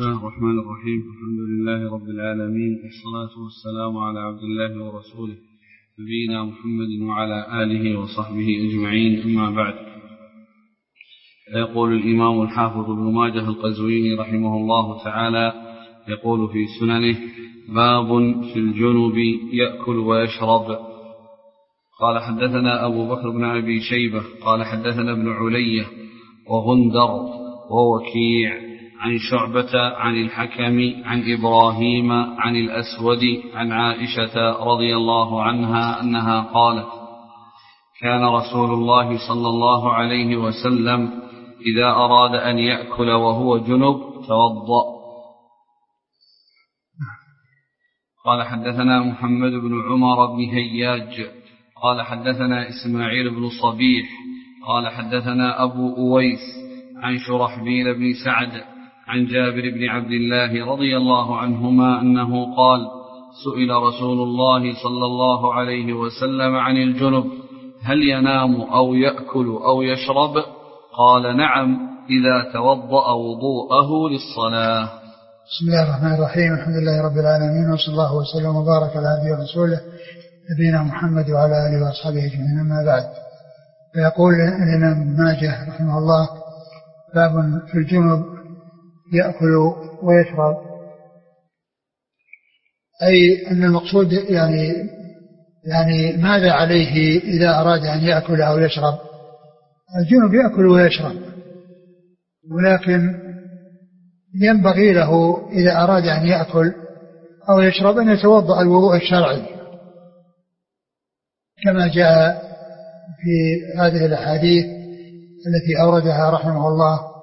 بسم الله الرحمن الرحيم. الحمد لله رب العالمين، والصلاة والسلام على عبد الله ورسوله نبينا محمد وعلى آله وصحبه أجمعين، أما بعد. يقول الإمام الحافظ ابن ماجه القزويني رحمه الله تعالى يقول في سننه: باب في الجنب يأكل ويشرب. قال حدثنا أبو بكر بن أبي شيبة قال حدثنا ابن علية وغندر ووكيع عن شعبة عن الحكم عن إبراهيم عن الأسود عن عائشة رضي الله عنها أنها قالت: كان رسول الله صلى الله عليه وسلم إذا أراد أن يأكل وهو جنب توضأ. قال حدثنا محمد بن عمر بن هياج قال حدثنا إسماعيل بن صبيح قال حدثنا أبو أويس عن شرحبيل بن سعد عن جابر بن عبد الله رضي الله عنهما أنه قال: سئل رسول الله صلى الله عليه وسلم عن الجنب: هل ينام أو يأكل أو يشرب؟ قال: نعم، إذا توضأ وضوءه للصلاة. بسم الله الرحمن الرحيم. الحمد لله رب العالمين، وصلى الله وسلم وبارك على عبده ورسوله نبينا محمد وعلى آله وأصحابه أجمعين، أما بعد. فيقول الإمام ماجه رحمه الله: باب في الجنب يأكل ويشرب، أي أن المقصود يعني ماذا عليه إذا أراد أن يأكل أو يشرب. الجنب يأكل ويشرب، ولكن ينبغي له إذا أراد أن يأكل أو يشرب أن يتوضأ الوضوء الشرعي كما جاء في هذه الأحاديث التي أوردها رحمه الله.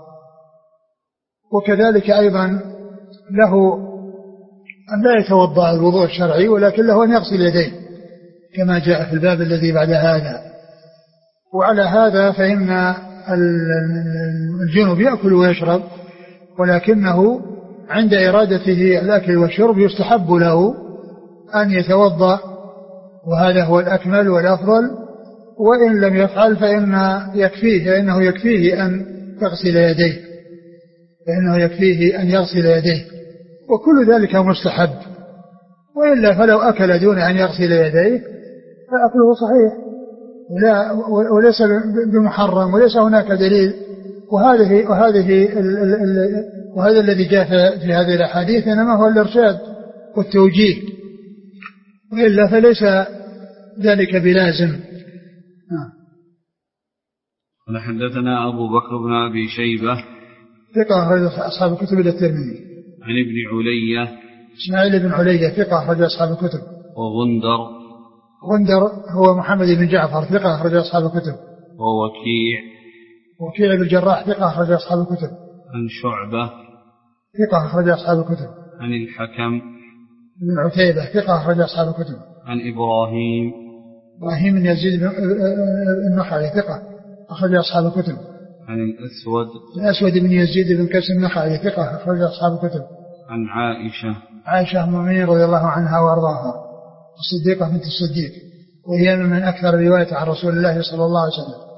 وكذلك أيضا له أن لا يتوضأ الوضوء الشرعي، ولكن له أن يغسل يديه كما جاء في الباب الذي بعد هذا. وعلى هذا فإن الجنب يأكل ويشرب، ولكنه عند إرادته الأكل والشرب يستحب له أن يتوضأ، وهذا هو الأكمل والأفضل. وإن لم يفعل فإنه يكفيه أن يغسل يديه، وكل ذلك مستحب. وإلا فلو أكل دون أن يغسل يديه فأكله صحيح وليس بمحرم، وليس هناك دليل. وهذا الذي جاء في هذه الأحاديث إنما هو الإرشاد والتوجيه، وإلا فليس ذلك بلازم. قال حدثنا أبو بكر بن أبي شيبة ثقة أخرج أصحاب الكتب إلا الترمذي. عن ابن علية إسماعيل بن علية ثقة أخرج أصحاب الكتب. وغندر هو محمد بن جعفر ثقة أخرج أصحاب الكتب. وكيع بن الجراح ثقة أخرج أصحاب الكتب. عن شعبة ثقة أخرج أصحاب الكتب. عن الحكم بن عتيبة ثقة أخرج أصحاب الكتب. عن إبراهيم بن يزيد النخعي ثقة أخرج أصحاب الكتب. عن الأسود بن يزيد بن كيس النخعي ثقة أخرج أصحاب الكتب. عن عائشة أم المؤمنين رضي الله عنها وأرضاها، الصديقة بنت الصديق، وهي من أكثر رواية عن رسول الله صلى الله عليه وسلم.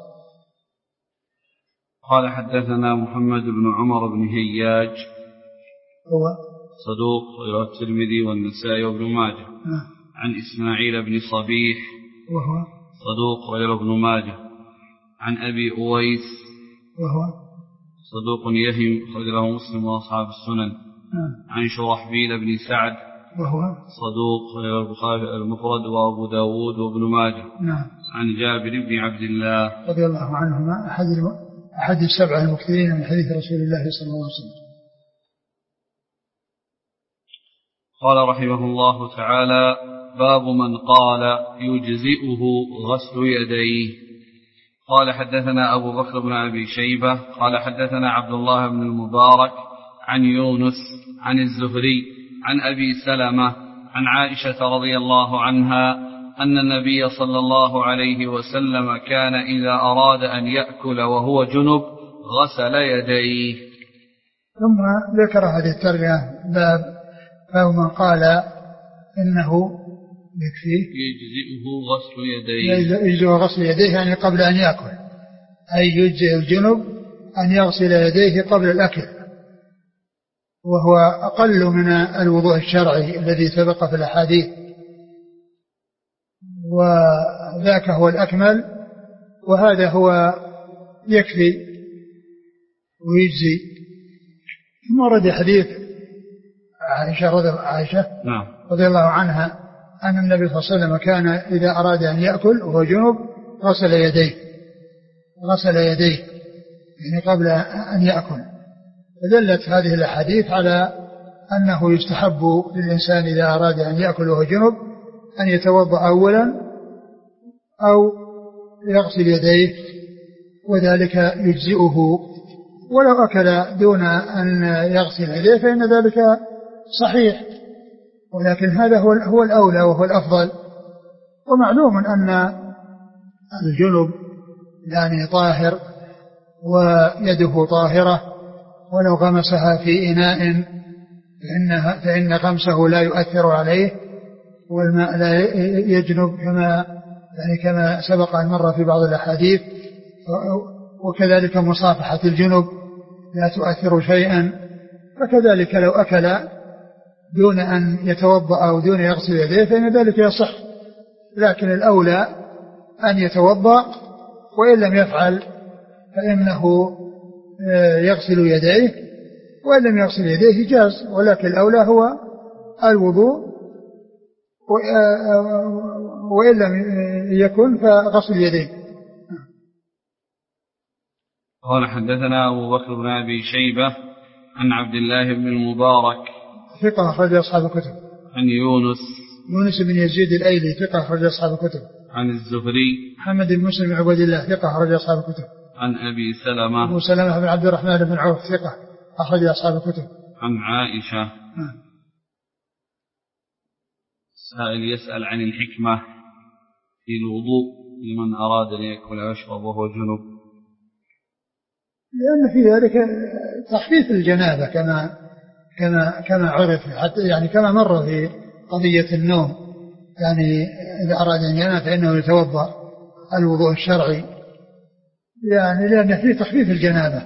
قال حدثنا محمد بن عمر بن هياج هو صدوق رواه الترمذي والنسائي وابن ماجه. عن إسماعيل بن صبيح وهو صدوق رواه ابن ماجه. عن أبي أويس وهو صدوق يهم أخرجه مسلم وأصحاب السنن. عن شرحبيل بن سعد وهو صدوق رواه البخاري المفرد وأبو داود وابن ماجه. عن جابر بن عبد الله رضي الله عنهما أحد السبعة المكثرين من حديث رسول الله صلى الله عليه وسلم. قال رحمه الله تعالى: باب من قال يجزئه غسل يديه. قال حدثنا أبو بكر بن أبي شيبة قال حدثنا عبد الله بن المبارك عن يونس عن الزهري عن أبي سلمة عن عائشة رضي الله عنها أن النبي صلى الله عليه وسلم كان إذا أراد أن يأكل وهو جنب غسل يديه. ثم ذكر هذه الترجمة باب من قال إنه يجزئه غسل يديه. يجزئ غسل يديه يعني قبل أن يأكل، أي يجزئ الجنب أن يغسل يديه قبل الأكل. وهو أقل من الوضوء الشرعي الذي سبق في الأحاديث، وذاك هو الأكمل، وهذا هو يكفي ويجزي. ثم ورد حديث عائشة رضي الله عنها أن النبي صلى الله عليه وسلم كان إذا أراد أن يأكل وهو جنب غسل يديه يعني قبل أن يأكل. فدلت هذه الأحاديث على أنه يستحب للإنسان إذا أراد أن يأكل وهو جنب أن يتوضأ أولا أو يغسل يديه، وذلك يجزئه. ولو أكل دون أن يغسل يديه فإن ذلك صحيح، ولكن هذا هو الأولى وهو الأفضل. ومعلوم أن الجنب يعني طاهر ويده طاهرة، ولو غمسها في إناء فإن غمسه لا يؤثر عليه، والماء لا يجنب كما سبق أن مر في بعض الأحاديث. وكذلك مصافحة الجنب لا تؤثر شيئا. فكذلك لو أكل دون أن يتوضأ أو دون يغسل يديه فإن ذلك يصح، لكن الأولى أن يتوضأ، وإن لم يفعل فإنه يغسل يديه، وإن لم يغسل يديه جاز، ولكن الأولى هو الوضوء، وإن لم يكن فغسل يديه. قال حدثنا أبو بكر بن أبي شيبة عن عبد الله بن المبارك ثقة أخرج أصحاب الكتب. عن يونس بن يزيد الأيلي ثقة أخرج أصحاب الكتب. عن الزهري محمد بن مسلم بن عبد الله ثقة أخرج أصحاب الكتب. عن أبي سلمة أبو سلمة بن عبد الرحمن بن عوف ثقة أخرج أصحاب الكتب. عن عائشة. سائل يسأل عن الحكمة في الوضوء لمن أراد أن يأكل ويشرب وهو جنب. لأن في ذلك تخفيف الجنابة كما عرف، حتى يعني كما مر في قضية النوم، يعني إذا أراد أن ينام فإنه يتوضأ الوضوء الشرعي، يعني لأن فيه تخفيف الجنابة.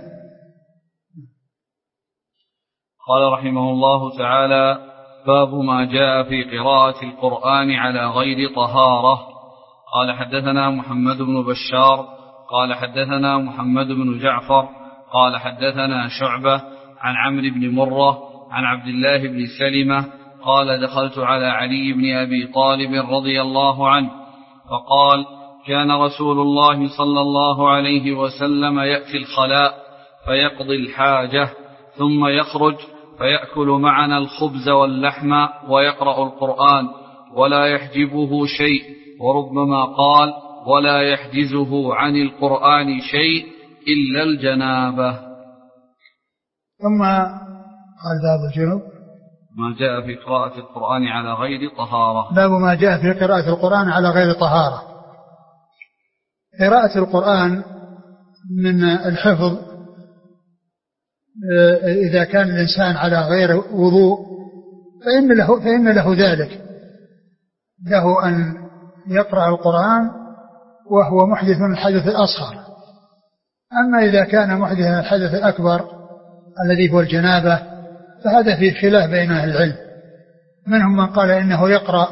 قال رحمه الله تعالى: باب ما جاء في قراءة القرآن على غير طهارة. قال حدثنا محمد بن بشار قال حدثنا محمد بن جعفر قال حدثنا شعبة عن عمرو بن مرة عن عبد الله بن سلمة قال: دخلت على علي بن أبي طالب رضي الله عنه فقال: كان رسول الله صلى الله عليه وسلم يأتي الخلاء فيقضي الحاجة ثم يخرج فيأكل معنا الخبز واللحم ويقرأ القرآن ولا يحجبه شيء، وربما قال: ولا يحجزه عن القرآن شيء إلا الجنابة. ثم قال: باب الجنوب ما جاء في قراءة القرآن على غير طهارة. باب ما جاء في قراءة القرآن على غير طهارة. قراءة القرآن من الحفظ إذا كان الإنسان على غير وضوء فإن له ذلك، له أن يقرأ القرآن وهو محدث الحدث الأصغر. أما إذا كان محدث الحدث الأكبر الذي هو الجنابة فهذا فيه خلاف بين أهل العلم، منهم من قال إنه يقرأ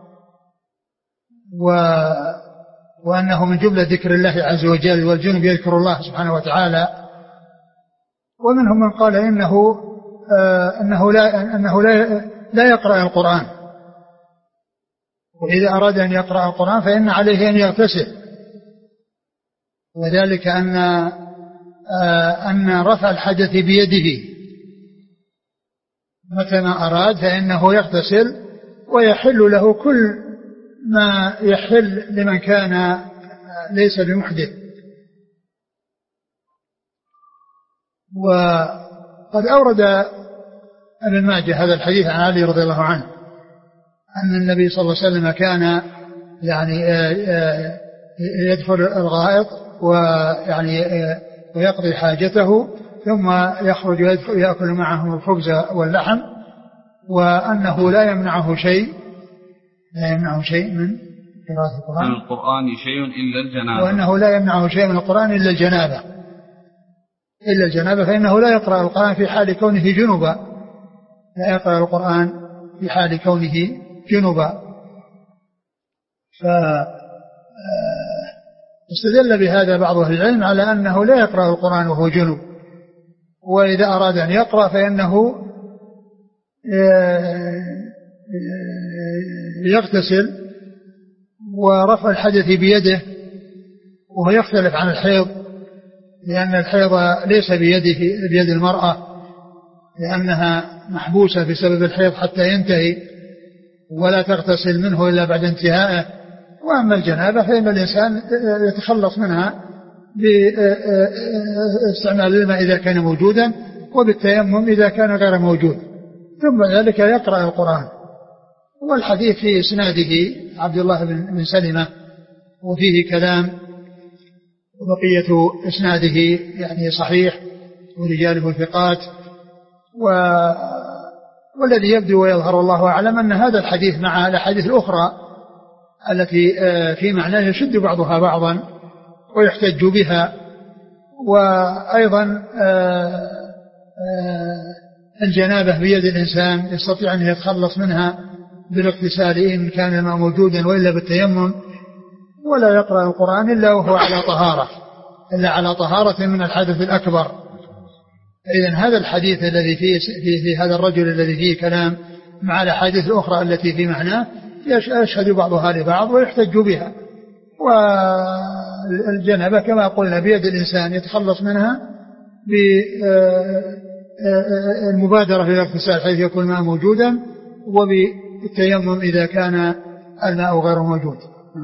وأنه من جملة ذكر الله عز وجل، والجنب يذكر الله سبحانه وتعالى، ومنهم من قال إنه لا يقرأ القرآن، وإذا أراد أن يقرأ القرآن فإن عليه أن يغتسل، وذلك أن رفع الحدث بيده متى ما أراد فإنه يغتسل، ويحل له كل ما يحل لمن كان ليس بمحدث. وقد أورد ابن ماجه هذا الحديث عن علي رضي الله عنه أن النبي صلى الله عليه وسلم كان يعني يدخل الغائط ويقضي حاجته ثم يخرج ويأكل معهم الخبز واللحم، وأنه لا يمنعه شيء من قراءة القرآن، من القرآن شيء إلا الجنابة، وأنه لا يمنعه شيء من القرآن إلا الجنابة، فإنه لا يقرأ القرآن في حال كونه جنبا، لا يقرأ القرآن في حال كونه جنبا. فاستدل بهذا بعض أهل العلم على أنه لا يقرأ القرآن وهو جنب، وإذا أراد أن يقرأ فإنه يغتسل، ورفع الحدث بيده، وهو يختلف عن الحيض، لأن الحيض ليس بيد المرأة، لأنها محبوسة بسبب الحيض حتى ينتهي، ولا تغتسل منه إلا بعد انتهائه. وأما الجنابة فإن الإنسان يتخلص منها باستعمال الماء إذا كان موجودا، وبالتيمم إذا كان غير موجود، ثم ذلك يقرأ القرآن. والحديث في إسناده عبد الله بن سلمة وفيه كلام، وبقية إسناده يعني صحيح ورجاله ثقات. والذي يبدو ويظهر والله أعلم أن هذا الحديث مع الأحاديث الأخرى التي في معناه يشد بعضها بعضا ويحتج بها. وأيضا الجنابة بيد الإنسان يستطيع أن يتخلص منها بالاغتسال إن كان الماء موجودا، وإلا بالتيمم. ولا يقرأ القرآن إلا وهو على طهارة، إلا على طهارة من الحدث الأكبر. إذن هذا الحديث الذي في هذا الرجل الذي فيه كلام مع الأحاديث الأخرى التي في معناه يشهد بعضها لبعض ويحتج بها. والجنابة كما قلنا بيد الإنسان يتخلص منها بالمبادرة إلى الاغتسال حيث يكون الماء موجودا، وبالتيمم إذا كان الماء غير موجود.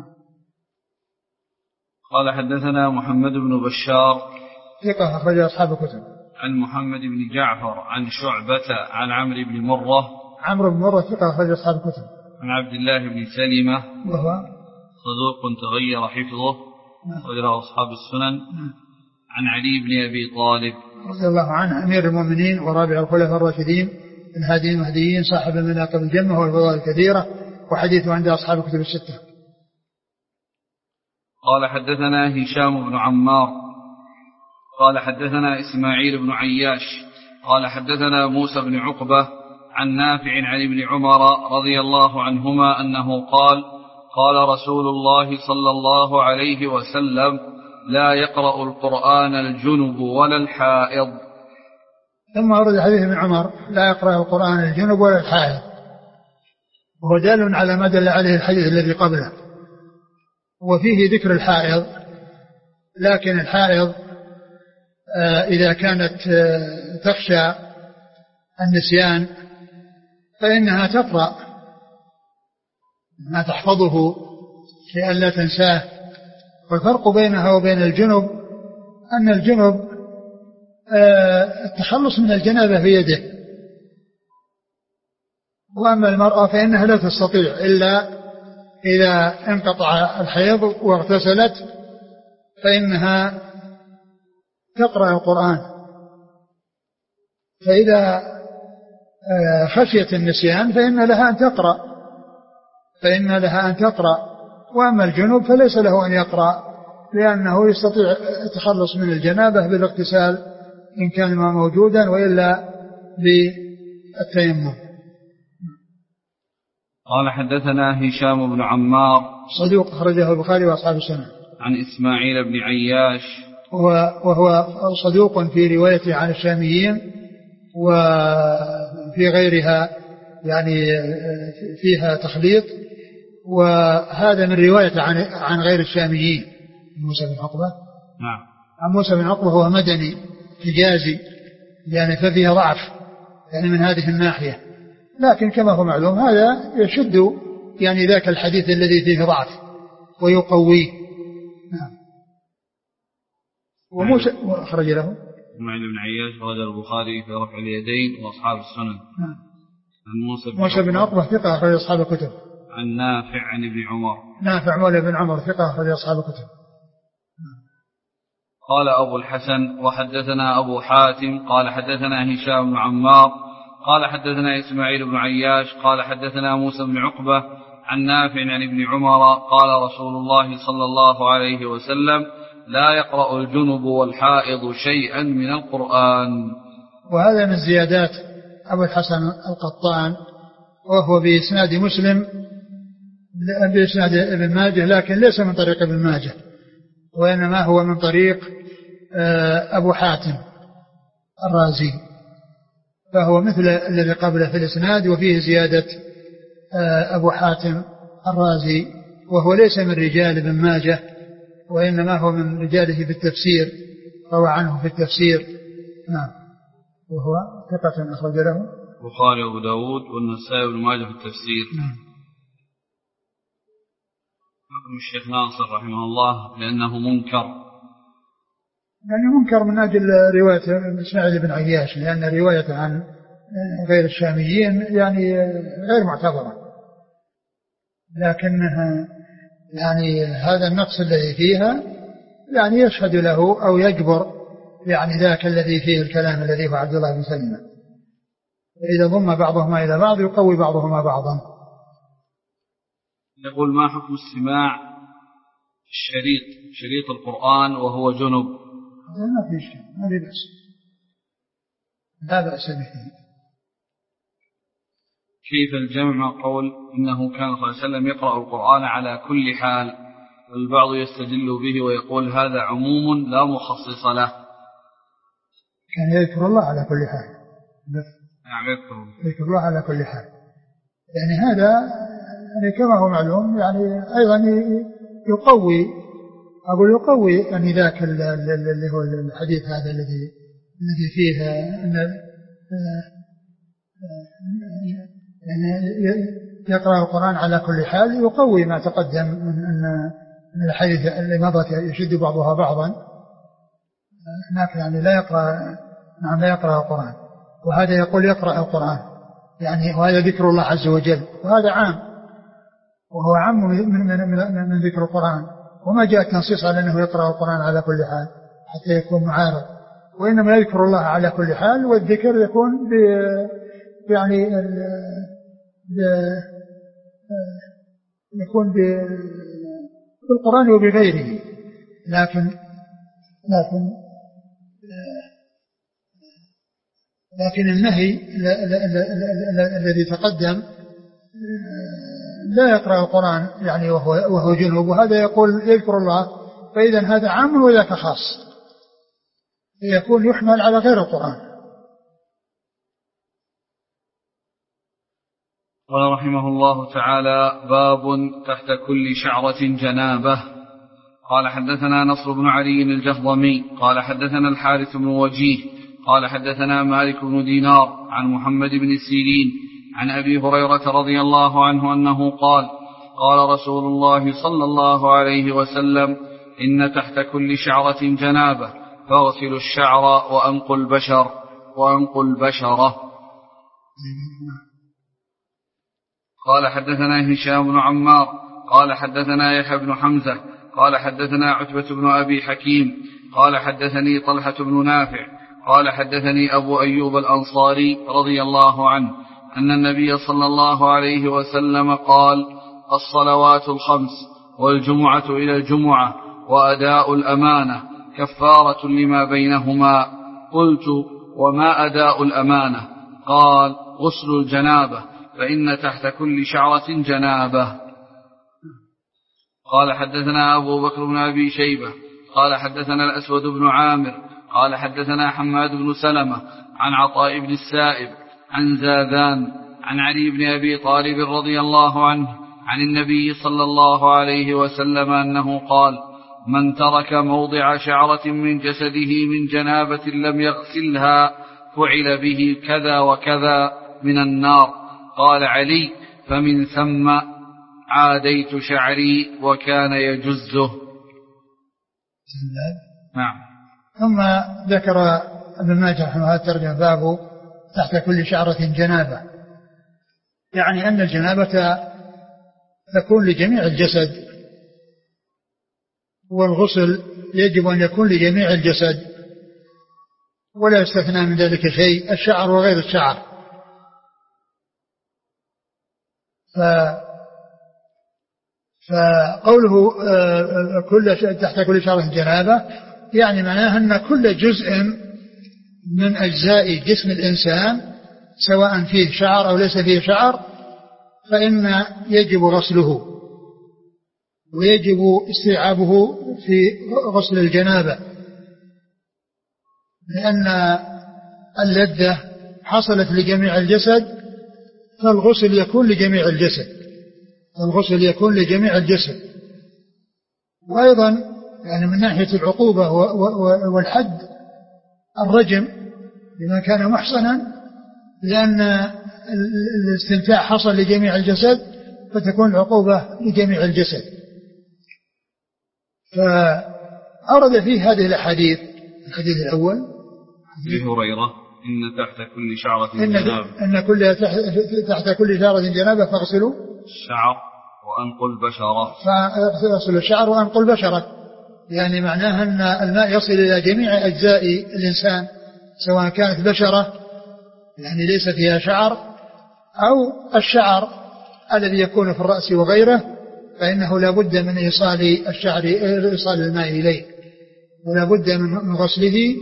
قال حدثنا محمد بن بشار ثقة أخرج أصحاب الكتب. عن محمد بن جعفر عن شعبة عن عمرو بن مرة. عمرو بن مرة ثقة أخرج أصحاب الكتب. عن عبد الله بن سلمة وهو صدوق تغير حفظه وله أصحاب السنن. عن علي بن أبي طالب رضي الله عنه أمير المؤمنين ورابع الخلفاء الراشدين الهاديين المهديين صاحب المناقب الجمة والفضائل الكثيرة، وحديثه عند أصحاب الكتب الستة. قال حدثنا هشام بن عمار قال حدثنا إسماعيل بن عياش قال حدثنا موسى بن عقبة عن نافع عن ابن عمر رضي الله عنهما أنه قال قال رسول الله صلى الله عليه وسلم لا يقرأ القرآن الجنب ولا الحائض. ثم ورد حديث ابن عمر لا يقرأ القرآن الجنب ولا الحائض، وهو دال على ما دل عليه الحديث الذي قبله، وفيه ذكر الحائض. لكن الحائض إذا كانت تخشى النسيان فإنها تقرأ ما تحفظه لئلا تنساه. والفرق بينها وبين الجنب أن الجنب التخلص من الجنابة بيده، وأما المرأة فإنها لا تستطيع إلا إذا انقطع الحيض واغتسلت فإنها تقرأ القرآن. فإذا خشيت النسيان فإن لها أن تقرأ. وأما الجنوب فليس له أن يقرأ، لأنه يستطيع التخلص من الجنابة بالاغتسال إن كان ما موجودا، وإلا بالتيمم. قال حدثنا هشام بن عمار صدوق أخرجه البخاري وأصحاب السنن. عن إسماعيل بن عياش وهو صدوق في روايته عن الشاميين، وفي غيرها يعني فيها تخليط، وهذا من رواية عن غير الشاميين. موسى بن عقبة نعم. عن موسى بن عقبة هو مدني حجازي، يعني ففيها ضعف يعني من هذه الناحية، لكن كما هو معلوم هذا يشد يعني ذاك الحديث الذي فيه ضعف ويقويه. نعم. وموسى أخرج له إسماعيل بن عياش أخرج البخاري في رفع اليدين وأصحاب السنن. نعم. عن موسى بن عقبة ثقة أخرج أصحاب الكتب. عن نافع عن ابن عمر. نافع مولى بن عمر ثقة أخرج أصحاب الكتب. قال أبو الحسن وحدثنا أبو حاتم قال حدثنا هشام بن عمار قال حدثنا إسماعيل بن عياش قال حدثنا موسى بن عقبة عن نافع عن ابن عمر قال رسول الله صلى الله عليه وسلم لا يقرأ الجنب والحائض شيئا من القرآن. وهذا من زيادات أبو الحسن القطان، وهو بإسناد مسلم بإسناد ابن ماجه، لكن ليس من طريق ابن ماجه، وإنما هو من طريق أبو حاتم الرازي، فهو مثل الذي قبله في الإسناد، وفيه زيادة أبو حاتم الرازي، وهو ليس من رجال ابن ماجه، وإنما هو من رجاله في التفسير، روى عنه في التفسير. نعم، وهو ثقة أخرج له البخاري وأبو داود والنسائي وابن ماجه في التفسير. نعم. حكم الشيخ ناصر رحمه الله لأنه منكر، يعني منكر من أجل رواية إسماعيل بن عياش، لأن رواية عن غير الشاميين يعني غير معتبرة، لكنها يعني هذا النقص الذي فيها يعني يشهد له أو يجبر يعني ذاك الذي فيه الكلام الذي هو عبد الله بن سلمة، إذا ضم بعضهما إلى بعض يقوي بعضهما بعضا. يقول: ما حكم استماع شريط القرآن وهو جنب؟ ما في شيء، ما في بأس، لا بأس به. كيف الجمع مع قول إنه كان صلى الله عليه وسلم يقرأ القرآن على كل حال، والبعض يستدل به ويقول هذا عموم لا مخصص له؟ كان يذكر الله على كل حال. نعم، يذكر الله على كل حال، يعني هذا يعني كما هو معلوم يعني أيضا يقوي يعني ذاك اللي هو الحديث هذا الذي فيه أن يعني يقرأ القرآن على كل حال، يقوي ما تقدم من الحديث اللي مضت يشد بعضها بعضا، هناك يعني لا يقرأ القرآن، وهذا يقول يقرأ القرآن يعني، وهذا ذكر الله عز وجل، وهذا عام، وهو عام من ذكر القرآن، وما جاء تنصيص على أنه يقرأ القرآن على كل حال حتى يكون معارض، وإنما يذكر الله على كل حال، والذكر يكون يعني يكون بالقرآن وبغيره، لكن النهي الذي تقدم لا يقرأ القرآن يعني وهو جنوب، وهذا يقول يذكر الله، فإذا هذا عام وذاك خاص، يكون يحمل على غير القرآن. قال رحمه الله تعالى: باب تحت كل شعرة جنابة. قال: حدثنا نصر بن علي الجهضمي قال حدثنا الحارث بن وجيه قال حدثنا مالك بن دينار عن محمد بن سيرين عن أبي هريرة رضي الله عنه أنه قال: قال رسول الله صلى الله عليه وسلم: إن تحت كل شعرة جنابة فاغسلوا الشعر وأنقوا البشرة. قال: حدثنا هشام بن عمار قال حدثنا يحيى بن حمزة قال حدثنا عتبة بن أبي حكيم قال حدثني طلحة بن نافع قال حدثني أبو أيوب الأنصاري رضي الله عنه أن النبي صلى الله عليه وسلم قال: الصلوات الخمس والجمعة إلى الجمعة وأداء الأمانة كفارة لما بينهما. قلت: وما أداء الأمانة؟ قال: غسل الجنابة، فإن تحت كل شعرة جنابة. قال: حدثنا أبو بكر بن أبي شيبة قال حدثنا الأسود بن عامر قال حدثنا حماد بن سلمة عن عطاء بن السائب عن زاذان عن علي بن أبي طالب رضي الله عنه عن النبي صلى الله عليه وسلم أنه قال: من ترك موضع شعرة من جسده من جنابة لم يغسلها فعل به كذا وكذا من النار. قال علي: فمن ثم عاديت شعري وكان يجزه. نعم. ثم ذكر ابن ماجه رحمه الله ترجم باب تحت كل شعرة جنابة، يعني أن الجنابة تكون لجميع الجسد، والغسل يجب أن يكون لجميع الجسد ولا يستثنى من ذلك شيء، الشعر وغير الشعر. فقوله تحت كل شعرة جنابة يعني معناه أن كل جزء من أجزاء جسم الإنسان سواء فيه شعر أو ليس فيه شعر فإن يجب غسله ويجب استيعابه في غسل الجنابة، لأن اللذة حصلت لجميع الجسد فالغسل يكون لجميع الجسد. وأيضا يعني من ناحية العقوبة والحد الرجم لمن كان محصنا، لأن الاستمتاع حصل لجميع الجسد فتكون العقوبة لجميع الجسد. فأرد فيه هذه الأحاديث. الحديث الأول أبي هريرة إن تحت كل شعرة جنابة تحت كل شعرة جنابة فاغسلوا الشعر وأنقوا البشرة. فاغسلوا الشعر وأنقوا البشرة، يعني معناها أن الماء يصل إلى جميع أجزاء الإنسان سواء كانت بشرة يعني ليس فيها شعر أو الشعر الذي يكون في الرأس وغيره، فإنه لا بد من إيصال الماء إليه ولا بد من غسله،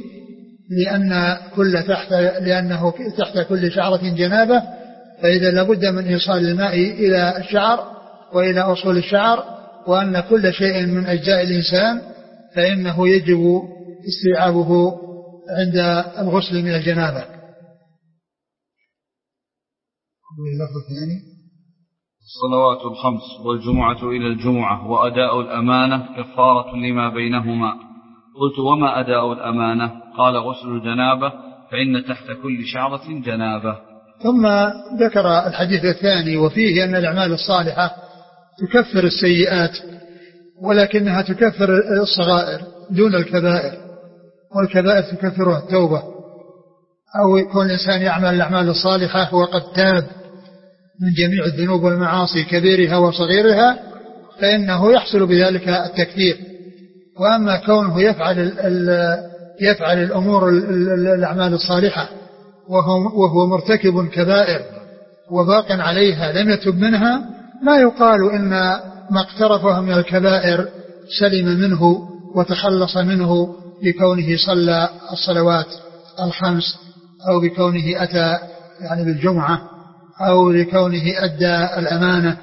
لأنه تحت كل شعرة جنابة، فإذا لا بد من إيصال الماء إلى الشعر وإلى أصول الشعر، وأن كل شيء من أجزاء الإنسان فإنه يجب استيعابه عند الغسل من الجنابة. الصلوات الخمس والجمعة إلى الجمعة وأداء الأمانة كفارة لما بينهما. قلت وما أداء الأمانة؟ قال غسل الجنابة فإن تحت كل شعرة جنابة. ثم ذكر الحديث الثاني وفيه أن الأعمال الصالحة تكفر السيئات، ولكنها تكفر الصغائر دون الكبائر، والكبائر تكفرها التوبة، أو يكون الإنسان يعمل الأعمال الصالحة وقد تاب من جميع الذنوب والمعاصي كبيرها وصغيرها فإنه يحصل بذلك التكفير. وأما كونه يفعل الأمور الأعمال الصالحة وهو مرتكب كبائر وباق عليها لم يتب منها، لا يقال إن ما اقترفه من الكبائر سلم منه وتخلص منه بكونه صلى الصلوات الخمس، أو بكونه أتى يعني بالجمعة، أو لكونه أدى الأمانة.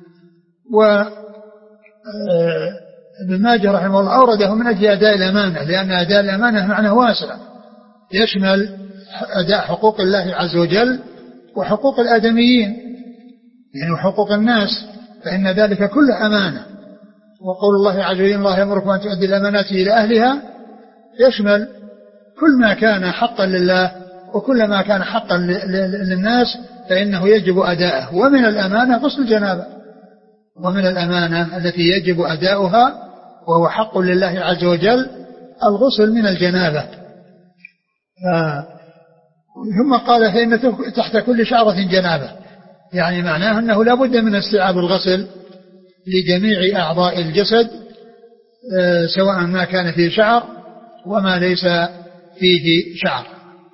ابن ماجه رحمه الله أورده من أجل أداء الأمانة، لأن أداء الأمانة معنى واسع يشمل أداء حقوق الله عز وجل وحقوق الآدميين يعني وحقوق الناس، فإن ذلك كله أمانة. وقول الله عز وجل الله يأمركم أن تؤدي الأمانات إلى أهلها يشمل كل ما كان حقا لله وكل ما كان حقا للناس فإنه يجب أداءه. ومن الأمانة غسل الجنابة، ومن الأمانة التي يجب أداؤها وهو حق لله عز وجل الغسل من الجنابة. ثم قال فإن تحت كل شعرة جنابة، يعني معناه أنه لا بد من استيعاب الغسل لجميع أعضاء الجسد سواء ما كان فيه شعر وما ليس فيه شعر.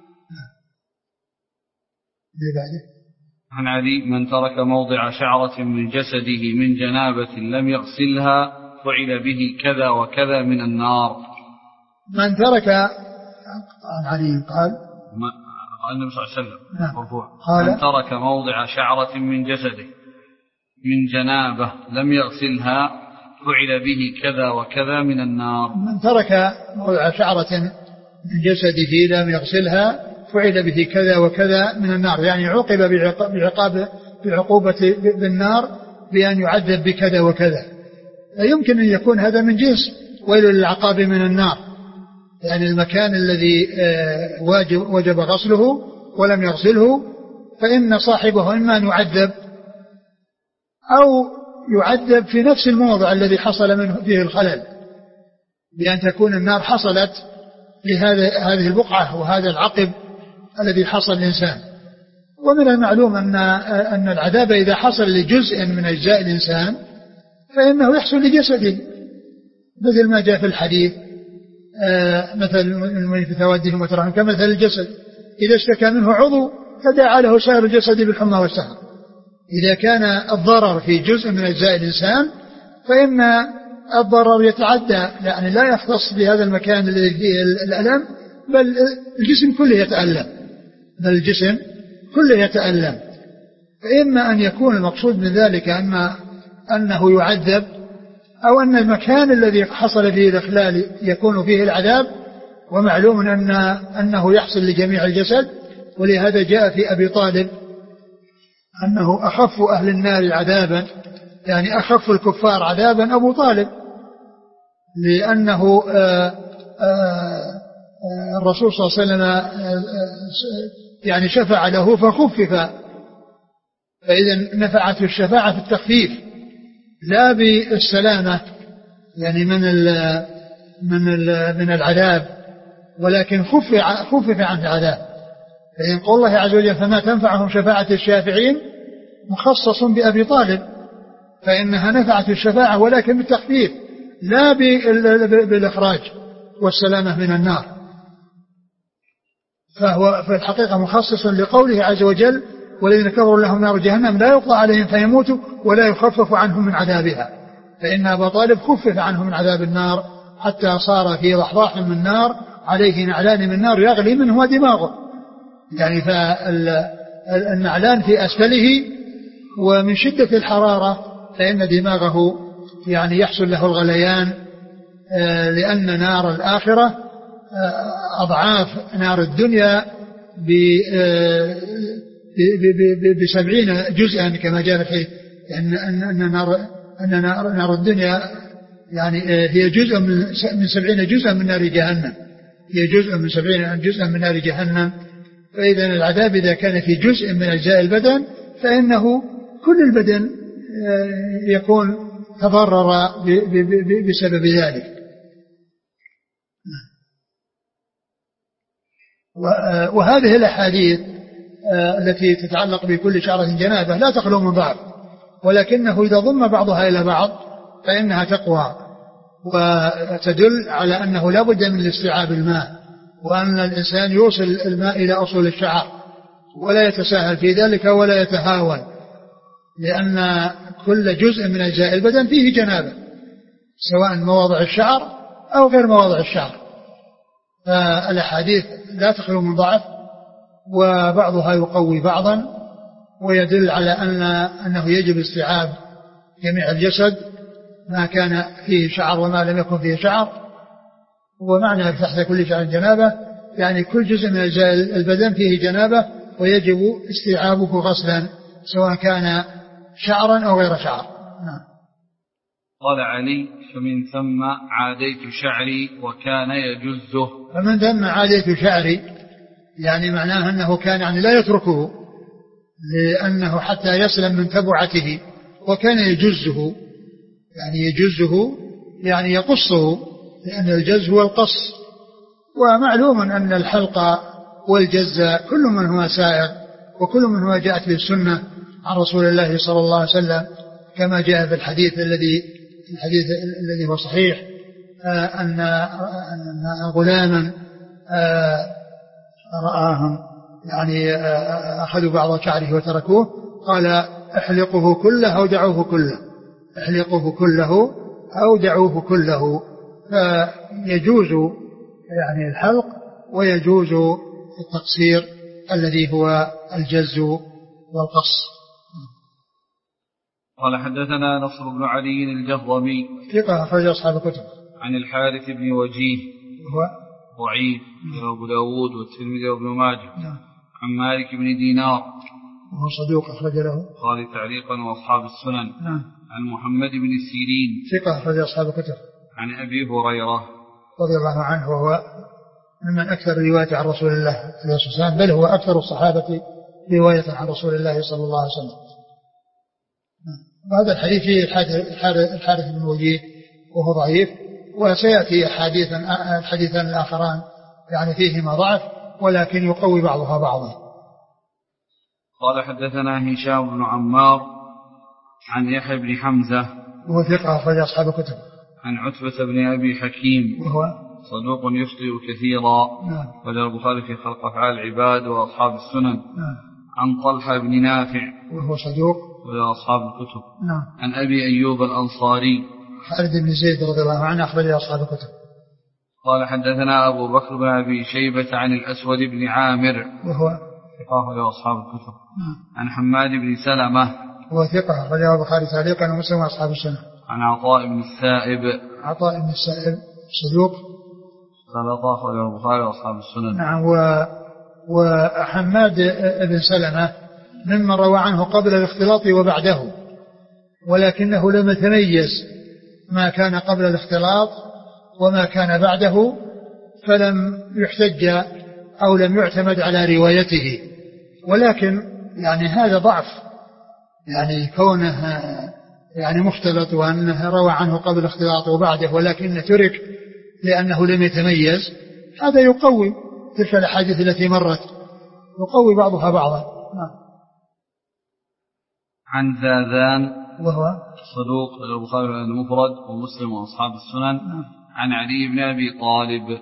عن علي من ترك موضع شعرة من جسده من جنابة لم يغسلها فعل به كذا وكذا من النار. من ترك عن علي قال النبي صلى الله عليه وسلم مرفوع من ترك موضع شعرة من جسده من جنابة لم يغسلها فعل به كذا وكذا من النار. من ترك موضع شعرة من جسده لم يغسلها فعل به كذا وكذا من النار، يعني عوقب بعقوبة بالنار بأن يعذب بكذا وكذا. يمكن أن يكون هذا من جنس ويل للعقاب من النار، يعني المكان الذي وجب غسله ولم يغسله فإن صاحبه إما أن يعذب أو يعذب في نفس الموضع الذي حصل منه فيه الخلل، بأن تكون النار حصلت لهذه البقعة وهذا العقب الذي حصل الإنسان. ومن المعلوم أن العذاب إذا حصل لجزء من أجزاء الإنسان فإنه يحصل لجسده، مثل ما جاء في الحديث مثل المؤمن في توادهم وترحم كمثل الجسد إذا اشتكى منه عضو فداعى له سائر الجسد بالحمى والسهر. إذا كان الضرر في جزء من أجزاء الإنسان فإن الضرر يتعدى، يعني لا يختص بهذا المكان الذي فيه الألم، بل الجسم كله يتألم، بل الجسم كله يتألم. فإما أن يكون المقصود من ذلك أنه يعذب، أو أن المكان الذي حصل فيه الإخلال يكون فيه العذاب، ومعلوم أنه يحصل لجميع الجسد. ولهذا جاء في أبي طالب أنه أخف أهل النار عذابا، يعني أخف الكفار عذابا أبو طالب، لأنه الرسول صلى الله عليه وسلم يعني شفع له فخفف، فإذا نفعت الشفاعة في التخفيف لا بالسلامة يعني من العذاب، ولكن خفف عن العذاب. فإن قول الله عز وجل فما تنفعهم شفاعة الشافعين مخصص بأبي طالب، فإنها نفعت الشفاعة ولكن بالتخفيف لا بالإخراج والسلامة من النار. فهو في الحقيقة مخصص لقوله عز وجل والذين كفروا لهم نار جهنم لا يقضى عليهم فيموتوا ولا يخفف عنهم من عذابها. فإن أبا طالب خفف عنه من عذاب النار حتى صار في ضحضاح من نار عليه نعلان من نار يغلي منهما دماغه، يعني فالنعلان في أسفله، ومن شدة الحرارة فإن دماغه يعني يحصل له الغليان، لأن نار الآخرة أضعاف نار الدنيا ب70 جزءا كما جاء في الحديث، أن نار الدنيا يعني هي جزء من 70 جزءا من نار جهنم، هي جزء من 70 جزءا من نار جهنم. فإذا العذاب إذا كان في جزء من أجزاء البدن فإنه كل البدن يكون تضرر بسبب ذلك. وهذه الأحاديث التي تتعلق بكل شعرة جنابة لا تخلو من ضعف، ولكنه إذا ضم بعضها إلى بعض فإنها تقوى وتدل على أنه لا بد من الاستيعاب الماء، وأن الإنسان يوصل الماء إلى أصول الشعر ولا يتساهل في ذلك ولا يتهاون، لأن كل جزء من أجزاء البدن فيه جنابة سواء مواضع الشعر أو غير مواضع الشعر. فالأحاديث لا تخلو من ضعف، وبعضها يقوي بعضا ويدل على أنه يجب استيعاب جميع الجسد ما كان فيه شعر وما لم يكن فيه شعر. ومعنى تحت كل شعر جنابة يعني كل جزء من أجزاء البدن فيه جنابة ويجب استيعابه غسلا سواء كان شعرا أو غير شعر. قال علي فمن ثم عاديت شعري وكان يجزه. فمن ثم عاديت شعري يعني معناه أنه كان يعني لا يتركه لأنه حتى يسلم من تبعته، وكان يجزه يعني يجزه يعني يقصه، لأن الجز هو القص. ومعلوم أن الحلق والجز كل من هو سائر وكل من هو جاءت به السنة عن رسول الله صلى الله عليه وسلم، كما جاء في الحديث الذي هو صحيح أن غلاما رآهم يعني أخذوا بعض شعره وتركوه، قال احلقه كله أو دعوه كله، احلقه كله أو دعوه كله. فيجوز يعني الحلق ويجوز التقصير الذي هو الجز والقص. قال حدثنا نصر بن علي الجهضمي ثقة أخرج أصحاب الكتب. عن الحارث بن وجيه هو ضعيف أبو داود والترمذي وابن ماجه. نعم. عن مالك بن دينار وهو صدوق أخرج له قال تعليقا وأصحاب السنن. نعم. عن محمد بن سيرين ثقة أخرج أصحاب الكتب. عن أبي هريرة رضي الله عنه وهو ممن أكثر رواية عن رسول الله عليه الصلاة والسلام، بل هو أكثر الصحابة رواية عن رسول الله صلى الله عليه وسلم. وهذا الحديث فيه الحارث بن وجيه وهو ضعيف، وسيأتي الحديثان الآخران يعني فيهما ضعف ولكن يقوي بعضها بعضا. قال حدثنا هشام بن عمار عن يحيى بن حمزة وهو ثقة أخرج أصحاب الكتب. عن عتبة بن أبي حكيم وهو صدوق يخطئ كثيرا. نعم. وجاء البخاري في خلق أفعال العباد وأصحاب السنن. نعم. عن طلحة بن نافع وهو صدوق وأصحاب الكتب. نعم. عن أبي أيوب الأنصاري خالد بن زيد رضي الله عنه أخرج أصحاب الكتب. قال حدثنا أبو بكر بن أبي شيبة عن الأسود بن عامر وهو ثقة له أصحاب الكتب. عن حماد بن سلمة هو ثقة أخرجه البخاري تعليقا ومسلم وأصحاب السنة. عن عطاء بن السائب صدوق ثلاثة أخرجه البخاري وأصحاب السنن. نعم. وحماد بن سلمة ممن روى عنه قبل الاختلاط وبعده، ولكنه لم يتميز ما كان قبل الاختلاط وما كان بعده، فلم يحتج أو لم يعتمد على روايته. ولكن يعني هذا ضعف، يعني كونه يعني مختلط وأنه روى عنه قبل الاختلاط وبعده ولكن ترك لأنه لم يتميز، هذا يقوي تلك الأحاديث التي مرت، يقوي بعضها بعضا. عن زاذان وهو صدوق البخاري المفرد ومسلم وأصحاب السنن. عن علي بن أبي طالب.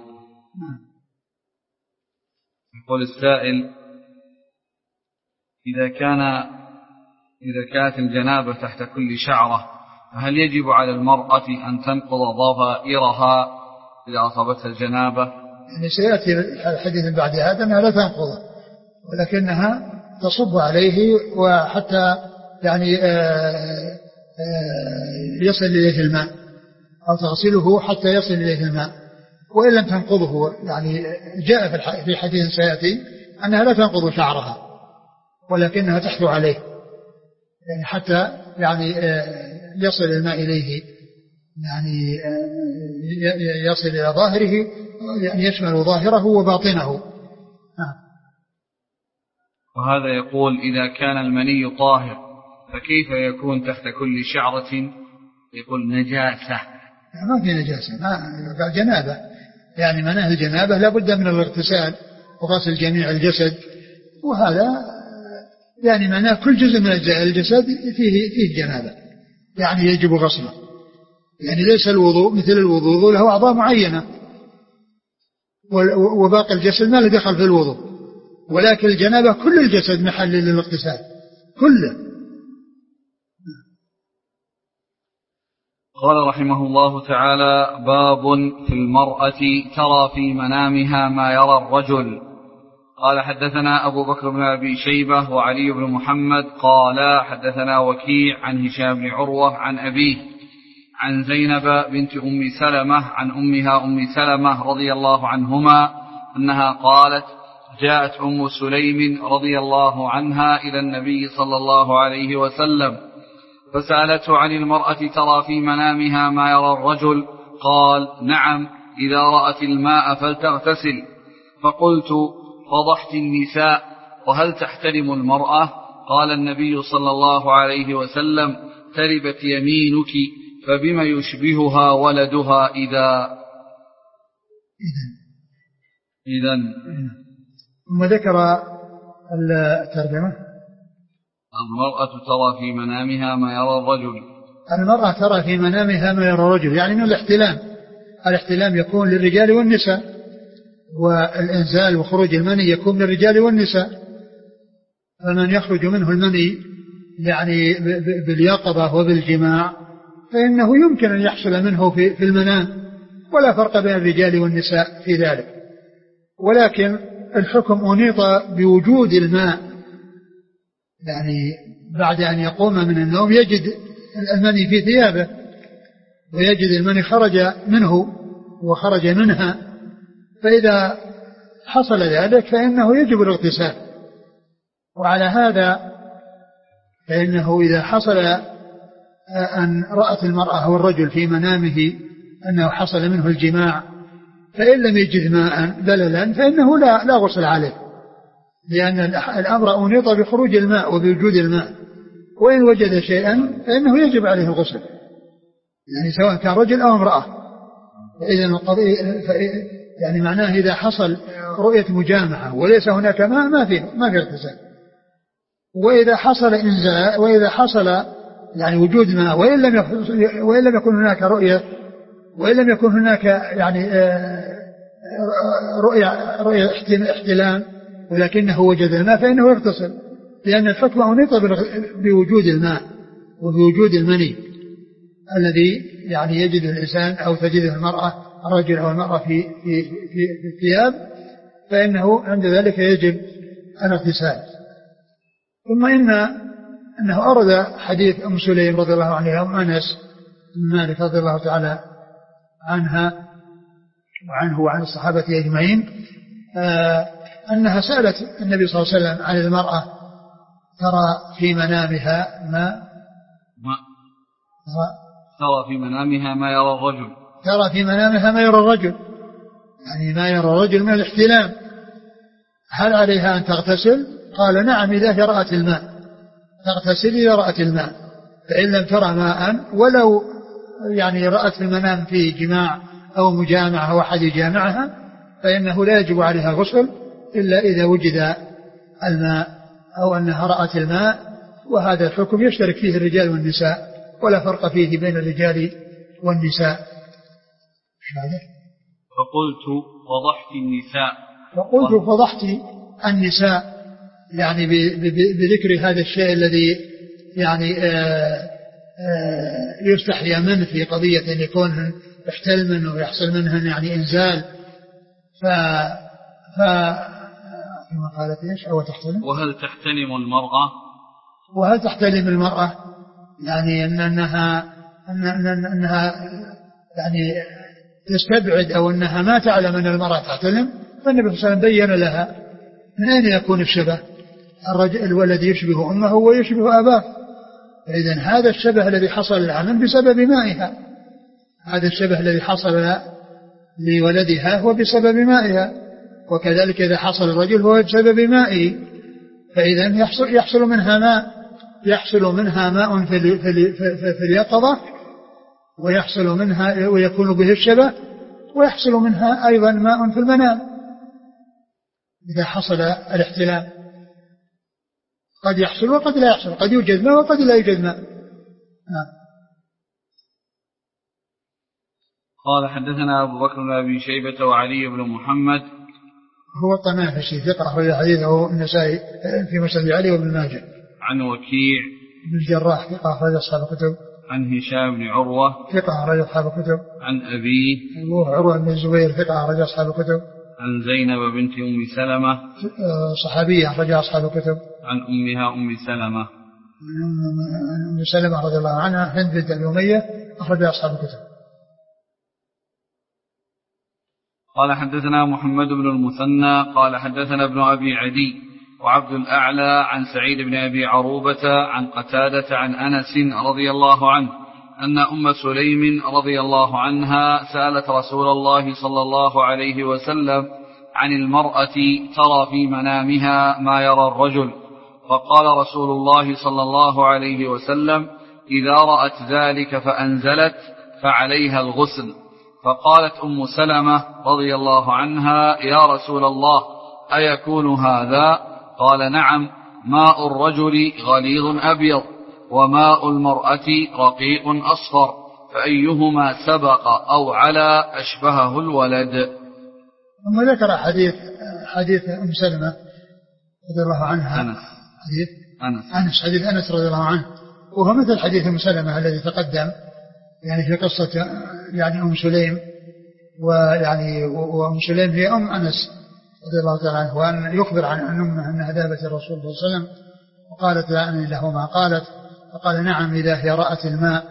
يقول السائل: إذا كانت الجنابة تحت كل شعرة فهل يجب على المرأة أن تنقض ضفائرها إذا أصابتها الجنابة؟ يعني سيأتي الحديث بعد هذا أنها لا تنقض، ولكنها تصب عليه وحتى يعني يصل إليه الماء، أو تغسله حتى يصل إليه الماء، وإن لم تنقضه. يعني جاء في حديث سيأتي أنها لا تنقض شعرها ولكنها تحثو عليه، يعني حتى يعني يصل الماء إليه، يعني يصل إلى ظاهره، يعني يشمل ظاهره وباطنه. وهذا يقول: إذا كان المني طاهر فكيف يكون تحت كل شعرة؟ يقول: نجاسة. ما في نجاسة، قال جنابة، يعني مناه الجنابة لا بد من الاغتسال وغسل جميع الجسد، وهذا يعني مناه كل جزء من أجزاء الجسد فيه جنابة، يعني يجب غسله. يعني ليس الوضوء مثل الوضوء له أعضاء معينة، وباقي الجسد ما له دخل في الوضوء، ولكن الجنابة كل الجسد محل للاغتسال كله. قال رحمه الله تعالى: باب في المرأة ترى في منامها ما يرى الرجل. قال: حدثنا أبو بكر بن أبي شيبة وعلي بن محمد قال: حدثنا وكيع عن هشام بن عروة عن أبيه عن زينب بنت أم سلمة عن أمها أم سلمة رضي الله عنهما أنها قالت: جاءت أم سليم رضي الله عنها إلى النبي صلى الله عليه وسلم فسألته عن المرأة ترى في منامها ما يرى الرجل. قال: نعم، إذا رأت الماء فلتغتسل. فقلت: فضحت النساء، وهل تحترم المرأة؟ قال النبي صلى الله عليه وسلم: تربت يمينك، فبما يشبهها ولدها إذا. ثم ذكر الترجمة: المرأة ترى في منامها ما يرى الرجل. المرأة ترى في منامها ما يرى الرجل، يعني من الاحتلام يكون للرجال والنساء، والإنزال وخروج المني يكون للرجال والنساء. فمن يخرج منه المني يعني باليقظة وبالجماع فإنه يمكن أن يحصل منه في المنام، ولا فرق بين الرجال والنساء في ذلك. ولكن الحكم أنيط بوجود الماء، يعني بعد أن يقوم من النوم يجد المني في ثيابه، ويجد المني خرج منه وخرج منها، فإذا حصل ذلك فإنه يجب الاغتسال. وعلى هذا فإنه إذا حصل أن رأت المرأة أو الرجل في منامه أنه حصل منه الجماع، فإن لم يجد ماء بللا فإنه لا غسل عليه، لأن الأمر أنيط بخروج الماء وبوجود الماء، وإن وجد شيئا فإنه يجب عليه الغسل، يعني سواء كان رجل أو امرأة. إذن القضية يعني معناه إذا حصل رؤية مجامعة وليس هناك ماء ما في اغتسال. وإذا حصل إنزال، وإذا حصل يعني وجود ماء وإن لم يكن هناك رؤية، وإن لم يكن هناك يعني رؤية احتلام، ولكنه وجد الماء فإنه يغتسل، لأن الحكم أنيط بوجود الماء وبوجود المني الذي يعني يجد الإنسان أو تجده المرأة، الرجل أو المرأة في الثياب، فإنه عند ذلك يجب الاغتسال. ثم أنه أورد حديث أم سليم رضي الله عنها أم أنس بن مالك رضي الله تعالى عنها وعنه وعن الصحابة أجمعين أنها سألت النبي صلى الله عليه وسلم عن المرأة ترى في منامها ترى في منامها ما يرى الرجل، يعني ما يرى الرجل من الاحتلام، هل عليها أن تغتسل؟ قال نعم إذا رأت الماء، تغتسل إذا رأت الماء، فإن لم ترى ماء ولو يعني رأت في المنام في جماع أو مجامعة أو أحد جامعها فإنه لا يجب عليها الغسل إلا إذا وجد الماء أو أنها رأت الماء. وهذا الحكم يشترك فيه الرجال والنساء ولا فرق فيه بين الرجال والنساء. فقلت فضحت النساء يعني بذكر هذا الشيء الذي يعني يستحيا منه في قضية أن يكون يحتل منه ويحصل منه يعني إنزال. كما قالت إيش أو تحتلم. وهل تحتلم المرأة يعني أنها يعني تستبعد أو أنها ما تعلم أن المرأة تحتلم، فالنبي صلى الله عليه وسلم بين لها من أين يكون الشبه. الولد يشبه أمه ويشبه أباه، فإذن هذا الشبه الذي حصل لها بسبب مائها، هذا الشبه الذي حصل لولدها هو بسبب مائها، وكذلك إذا حصل الرجل هو بسبب مائه، فإذن يحصل منها ماء في اليقظة ويحصل منها ويكون به الشبه، ويحصل منها أيضا ماء في المنام إذا حصل الاحتلام، قد يحصل وقد لا يحصل، قد يوجد ماء وقد لا يوجد ماء. قال حدثنا أبو بكر بن أبي شيبة وعلي بن محمد هو الطنافسي ثقة أخرج حديثه النسائي في مسند علي وابن ماجه. عن وكيع بن الجراح ثقة أخرج أصحاب الكتب. عن هشام بن عروة ثقة أخرج أصحاب الكتب. عن أبيه عروة بن الزبير ثقة أخرج أصحاب الكتب. عن زينب بنت أم سلمة صحابية أخرج أصحاب الكتب. عن أمها أم سلمة أم سلمة رضي الله عنها هند بنت أبي أمية أخرج أصحاب الكتب. قال حدثنا محمد بن المثنى قال حدثنا ابن أبي عدي وعبد الأعلى عن سعيد بن أبي عروبة عن قتادة عن أنس رضي الله عنه أن أم سليم رضي الله عنها سألت رسول الله صلى الله عليه وسلم عن المرأة ترى في منامها ما يرى الرجل، فقال رسول الله صلى الله عليه وسلم إذا رأت ذلك فأنزلت فعليها الغسل. فقالت أم سلمة رضي الله عنها يا رسول الله أيكون هذا؟ قال نعم، ماء الرجل غليظ أبيض وماء المرأة رقيق أصفر، فأيهما سبق أو على أشبهه الولد. ثم ذكر حديث أم سلمة رضي الله عنها حديث أنس رضي الله عنه، وهو مثل حديث أم سلمة الذي تقدم يعني في قصة يعني أم سليم، ويعني وأم سليم هي أم أنس رضي الله تعالى عنه، وأن يخبر عن أمه أنها ذهبت الرسول صلى الله عليه وسلم وقالت لا أن له ما قالت، فقال نعم إذا هي رأت الماء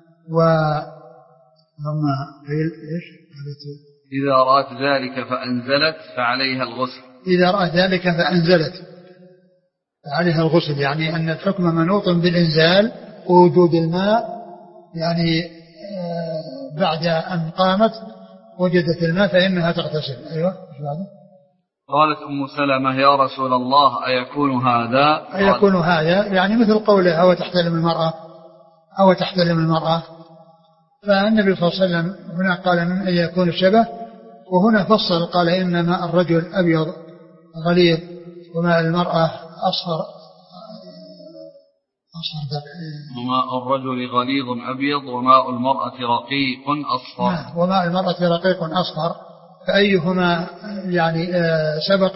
إذا رأت ذلك فأنزلت فعليها الغسل. إذا رأت ذلك فأنزلت فعليها الغسل، يعني أن الحكم منوط بالإنزال ووجود الماء، يعني بعد أن قامت وجدت الماء فإنها تغتسل. أيوة. قالت أم سلمة يا رسول الله أيكون هذا يعني مثل قوله أو تحتلم المرأة. فالنبي صلى الله عليه وسلم هنا قال من أن يكون الشبه، وهنا فصل قال إن ماء الرجل أبيض غليظ وماء المرأة أصفر وماء الرجل غليظ أبيض وماء المرأة رقيق أصفر. وماء المرأة رقيق أصفر، فأيهما يعني سبق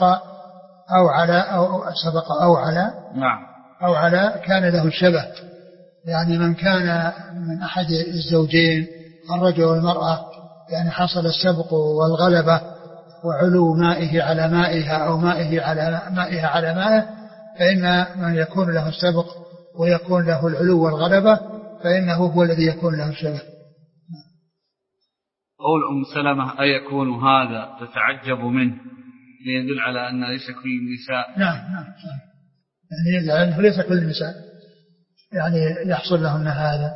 أو على نعم أو على كان له الشبه، يعني من كان من أحد الزوجين الرجل والمرأة يعني حصل السبق والغلبة وعلو مائه على مائها أو مائه على مائها على مائه، فإن من يكون له السبق ويكون له العلو والغلبة فإنه هو الذي يكون له السبق. قول أم سلمة أيكون هذا تتعجب منه ليدل على أن ليس كل النساء. نعم يعني يدل على أنه ليس كل النساء يعني يحصل لهن هذا.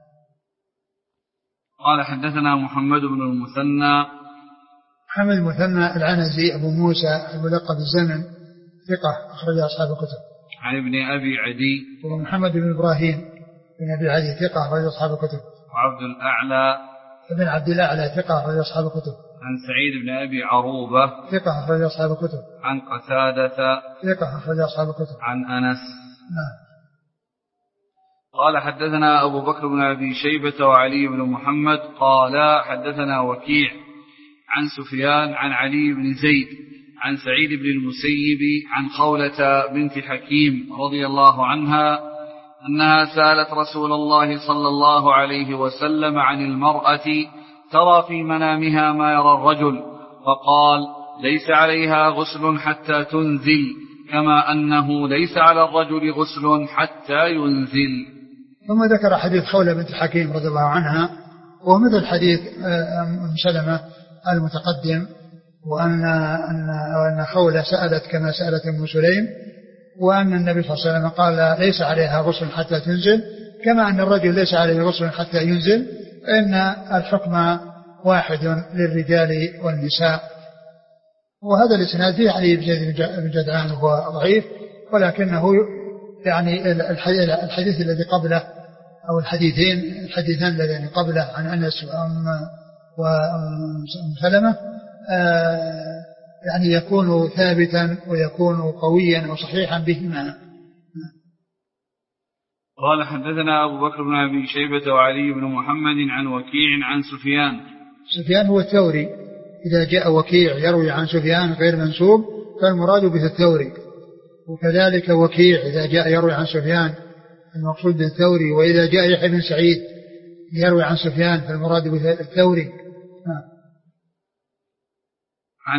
قال حدثنا محمد بن المثنى. محمد المثنى العنزي أبو موسى الملقب بالزمن ثقة أخرج أصحاب الكتب. عن ابن أبي عدي ومحمد بن إبراهيم بن أبي عدي ثقة أخرج أصحاب الكتب. وعبد الأعلى ابن عبد الأعلى ثقة أخرج أصحاب الكتب. عن سعيد بن أبي عروبة ثقة أخرج أصحاب الكتب. عن قتادة ثقة أخرج أصحاب الكتب. عن أنس. نعم. قال حدثنا أبو بكر بن أبي شيبة وعلي بن محمد قال حدثنا وكيع عن سفيان عن علي بن زيد عن سعيد بن المسيب عن خولة بنت حكيم رضي الله عنها أنها سألت رسول الله صلى الله عليه وسلم عن المرأة ترى في منامها ما يرى الرجل، فقال ليس عليها غسل حتى تنزل كما أنه ليس على الرجل غسل حتى ينزل. ثم ذكر حديث خولة بنت حكيم رضي الله عنها ومثل حديث أم سلمة المتقدم، وأن خولة سألت كما سألت أم سليم، وأن النبي صلى الله عليه وسلم قال ليس عليها غسل حتى تنزل كما أن الرجل ليس عليه غسل حتى ينزل، فإن الحكم واحد للرجال والنساء. وهذا الإسناد فيه علي بن جدعان وهو ضعيف، ولكنه يعني الحديث الذي قبله أو الحديثان الذين قبله عن أنس وأم سلمة يعني يكون ثابتا ويكون قويا وصحيحا بهما. قال حدثنا أبو بكر بن أبي شيبة وعلي بن محمد عن وكيع عن سفيان هو الثوري. إذا جاء وكيع يروي عن سفيان غير منسوب فالمراد به الثوري، وكذلك وكيع إذا جاء يروي عن سفيان المقصود بالثوري، وإذا جاء يحيى بن سعيد يروي عن سفيان فالمراد به الثوري. عن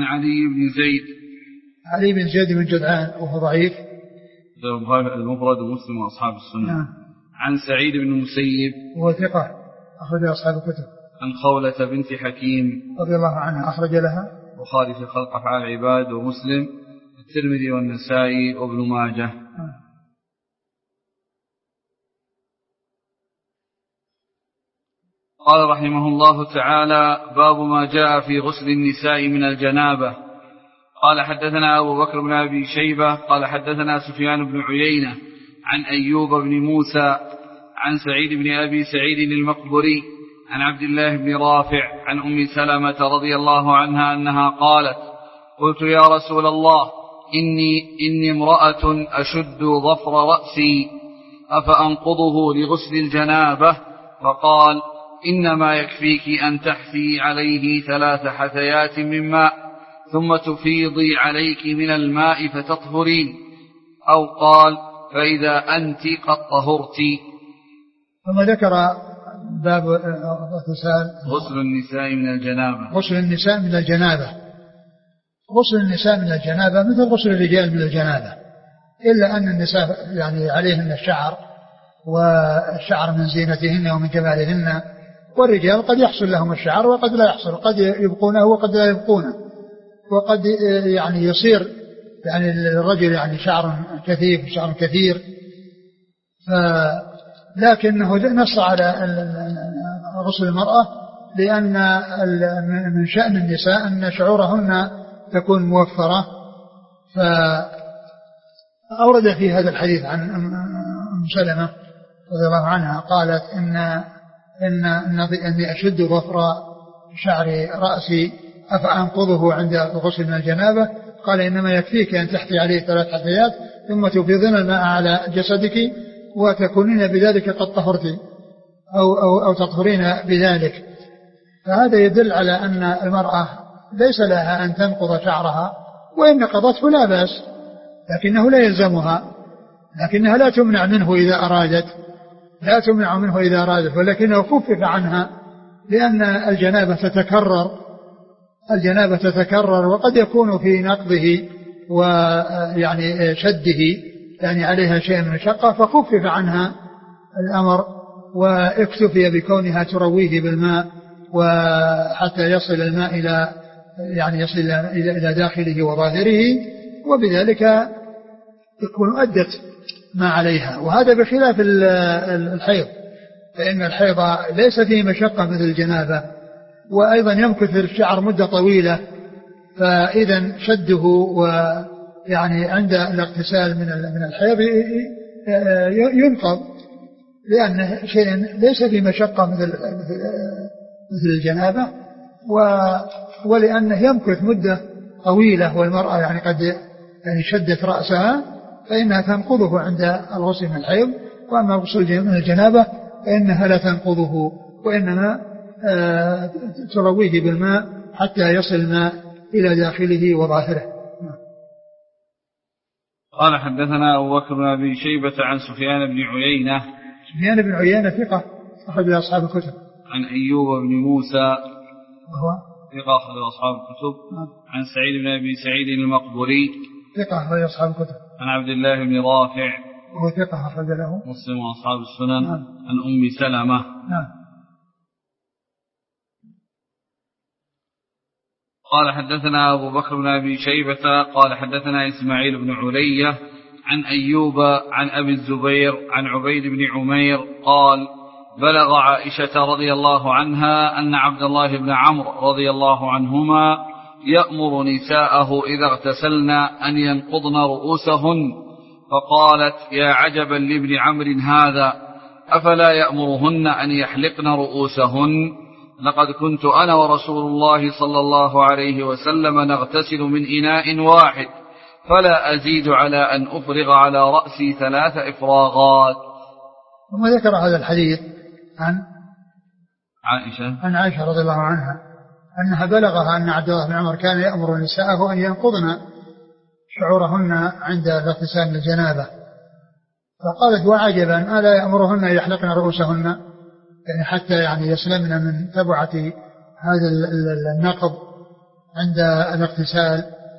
علي بن زيد بن جدعان وهو ضعيف، المفرد ومسلم وأصحاب السنة. عن سعيد بن المسيب وهو ثقة أخرج أصحاب الكتب. عن خولة بنت حكيم رضي الله عنها أخرج لها البخاري في خلق أفعال العباد ومسلم الترمذي والنسائي وابن ماجه. قال رحمه الله تعالى باب ما جاء في غسل النساء من الجنابة. قال حدثنا أبو بكر بن أبي شيبة قال حدثنا سفيان بن عيينة عن أيوب بن موسى عن سعيد بن أبي سعيد المقبري عن عبد الله بن رافع عن أم سلمة رضي الله عنها أنها قالت قلت يا رسول الله إني امرأة أشد ظفر رأسي أفأنقضه لغسل الجنابة؟ فقال إنما يكفيك أن تحثي عليه 3 حثيات من ماء ثم تفيضي عليك من الماء فتطهرين، أو قال فإذا أنت قد طهرت. ثم ذكر باب غسل النساء من الجنابة. غسل النساء من الجنابة. غسل النساء من الجنابة مثل غسل الرجال من الجنابة، إلا أن النساء يعني عليهن الشعر، والشعر من زينتهن ومن جمالهن، والرجال قد يحصل لهم الشعر وقد لا يحصل، قد يبقونه وقد لا يبقونه، وقد يعني يصير يعني الرجل يعني شعر كثيف شعر كثير، لكنه نص على غسل المرأة لأن من شأن النساء أن شعورهن تكون موفرة. فأورد في هذا الحديث عن أم سلمة رضي الله عنها قالت إني أشد ظفر شعر رأسي أفأنقضه عند الغسل من الجنابة؟ قال إنما يكفيك أن تحثي عليه 3 حثيات ثم تفيضين الماء على جسدك وتكونين بذلك قد طهرت أو تطهرين بذلك. فهذا يدل على أن المرأة ليس لها أن تنقض شعرها، وإن قضته لا بأس، لكنه لا يلزمها، لكنها لا تمنع منه إذا أرادت، ولكنه خفف عنها لأن الجنابة تتكرر الجنابة تتكرر وقد يكون في نقضه ويعني شده يعني عليها شيء من مشقة، فخفف عنها الأمر واكتفي بكونها ترويه بالماء وحتى يصل الماء إلى يعني يصل إلى داخله وظاهره، وبذلك يكون أدت ما عليها. وهذا بخلاف الحيض، فإن الحيض ليس فيه مشقة مثل الجنابة، وأيضا يمكث الشعر مدة طويلة، فإذا شده ويعني عند الاغتسال من الحيض ينقض، لأنه شيء ليس فيه مشقة مثل الجنابة، ولأنه يمكث مدة طويلة، والمرأة يعني قد يعني شدت رأسها فإنها تنقضه عند الغسل من الحيض، وأما الغسل من الجنابة فإنها لا تنقضه، وإنما ترويه بالماء حتى يصل الماء إلى داخله وظاهره. قال حدثنا أبو بكر بن أبي شيبة عن سفيان بن عيينة. سفيان بن عيينة ثقة أخرج له أصحاب الكتب. عن أيوب بن موسى وهو ثقة أخرج له أصحاب الكتب. عن سعيد بن أبي سعيد المقبري ثقة أخرج له أصحاب الكتب. عن عبد الله بن رافع وهو ثقة أخرج له مسلم وأصحاب السنن. عن أم سلمة. قال حدثنا أبو بكر بن أبي شيبة قال حدثنا إسماعيل بن علية عن أيوب عن أبي الزبير عن عبيد بن عمير قال بلغ عائشة رضي الله عنها أن عبد الله بن عمرو رضي الله عنهما يأمر نساءه إذا اغتسلن أن ينقضن رؤوسهن، فقالت يا عجبا لابن عمرو هذا، أفلا يأمرهن أن يحلقن رؤوسهن؟ لقد كنت أنا ورسول الله صلى الله عليه وسلم نغتسل من إناء واحد، فلا أزيد على أن أفرغ على رأسي 3 إفراغات. ثم ذكر هذا الحديث عن عائشة رضي الله عنها أنها بلغها أن عبد الله بن عمر كان يأمر نساءه أن ينقضن شعورهن عند اغتسال من الجنابة، فقالت وعجبا ألا يأمرهن يحلقن رؤوسهن، يعني حتى يعني يسلمن من تبعة هذا النقض عند الاغتسال.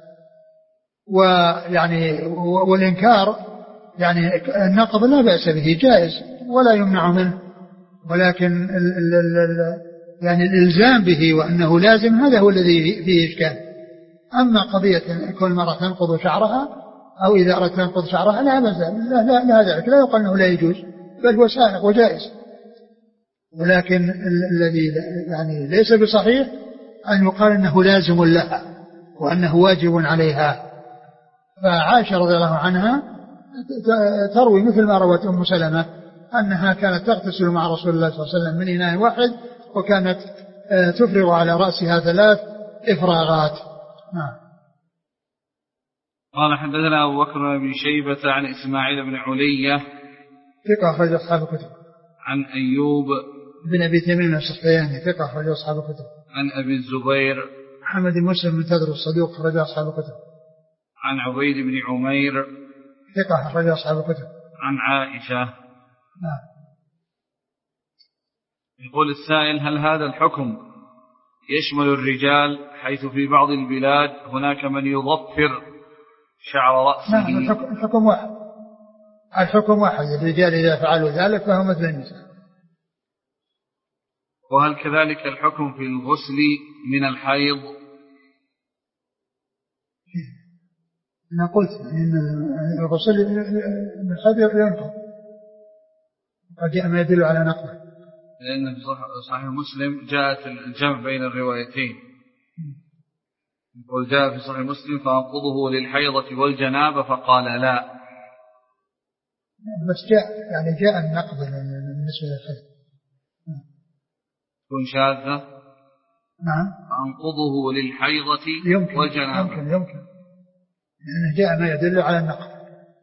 ويعني والإنكار يعني النقض لا بأس به جائز ولا يمنع منه، ولكن يعني الإلزام به وأنه لازم هذا هو الذي فيه إشكال. أما قضية كل مرة تنقض شعرها أو إذا أردت تنقض شعرها لا بأس، لا ذلك لا يقال أنه لا يجوز، بل هو سائغ وجائز، ولكن الذي يعني ليس بصحيح أن يقال أنه لازم لها وأنه واجب عليها. فعائشة رضي الله عنها تروي مثل ما روت أم سلمة أنها كانت تغتسل مع رسول الله صلى الله عليه وسلم من إناء واحد، وكانت تفرغ على رأسها 3 إفراغات. قال حدثنا أبو بكر بن أبي شيبة عن إسماعيل بن علية ثقة أخرج أصحاب الكتب. عن أيوب بن أبي تميم السختياني ثقة أخرج أصحاب الكتب. عن أبي الزبير محمد بن مسلم المنتظر الصدوق أخرج أصحاب الكتب. عن عبيد بن عمير ثقة أخرج أصحاب الكتب. عن عائشة. يقول السائل هل هذا الحكم يشمل الرجال، حيث في بعض البلاد هناك من يضفر شعر رأسه؟ نعم، الحكم واحد، الحكم واحد، الرجال إذا فعلوا ذلك فهم مثل النساء. وهل كذلك الحكم في الغسل من الحيض؟ أنا قلت إن الغسل من الحيض ينقض، قد جاء ما يدل على نقضه، لأن في صحيح مسلم جاءت الجمع بين الروايتين، يقول جاء في صحيح مسلم فأنقضه للحيضة والجنابة فقال لا، بس جاء النقض بالنسبة للحيض تكون شاذة. نعم، أنقضه للحيضة والجنابة يمكن لأنه جاء ما يدل على النقض.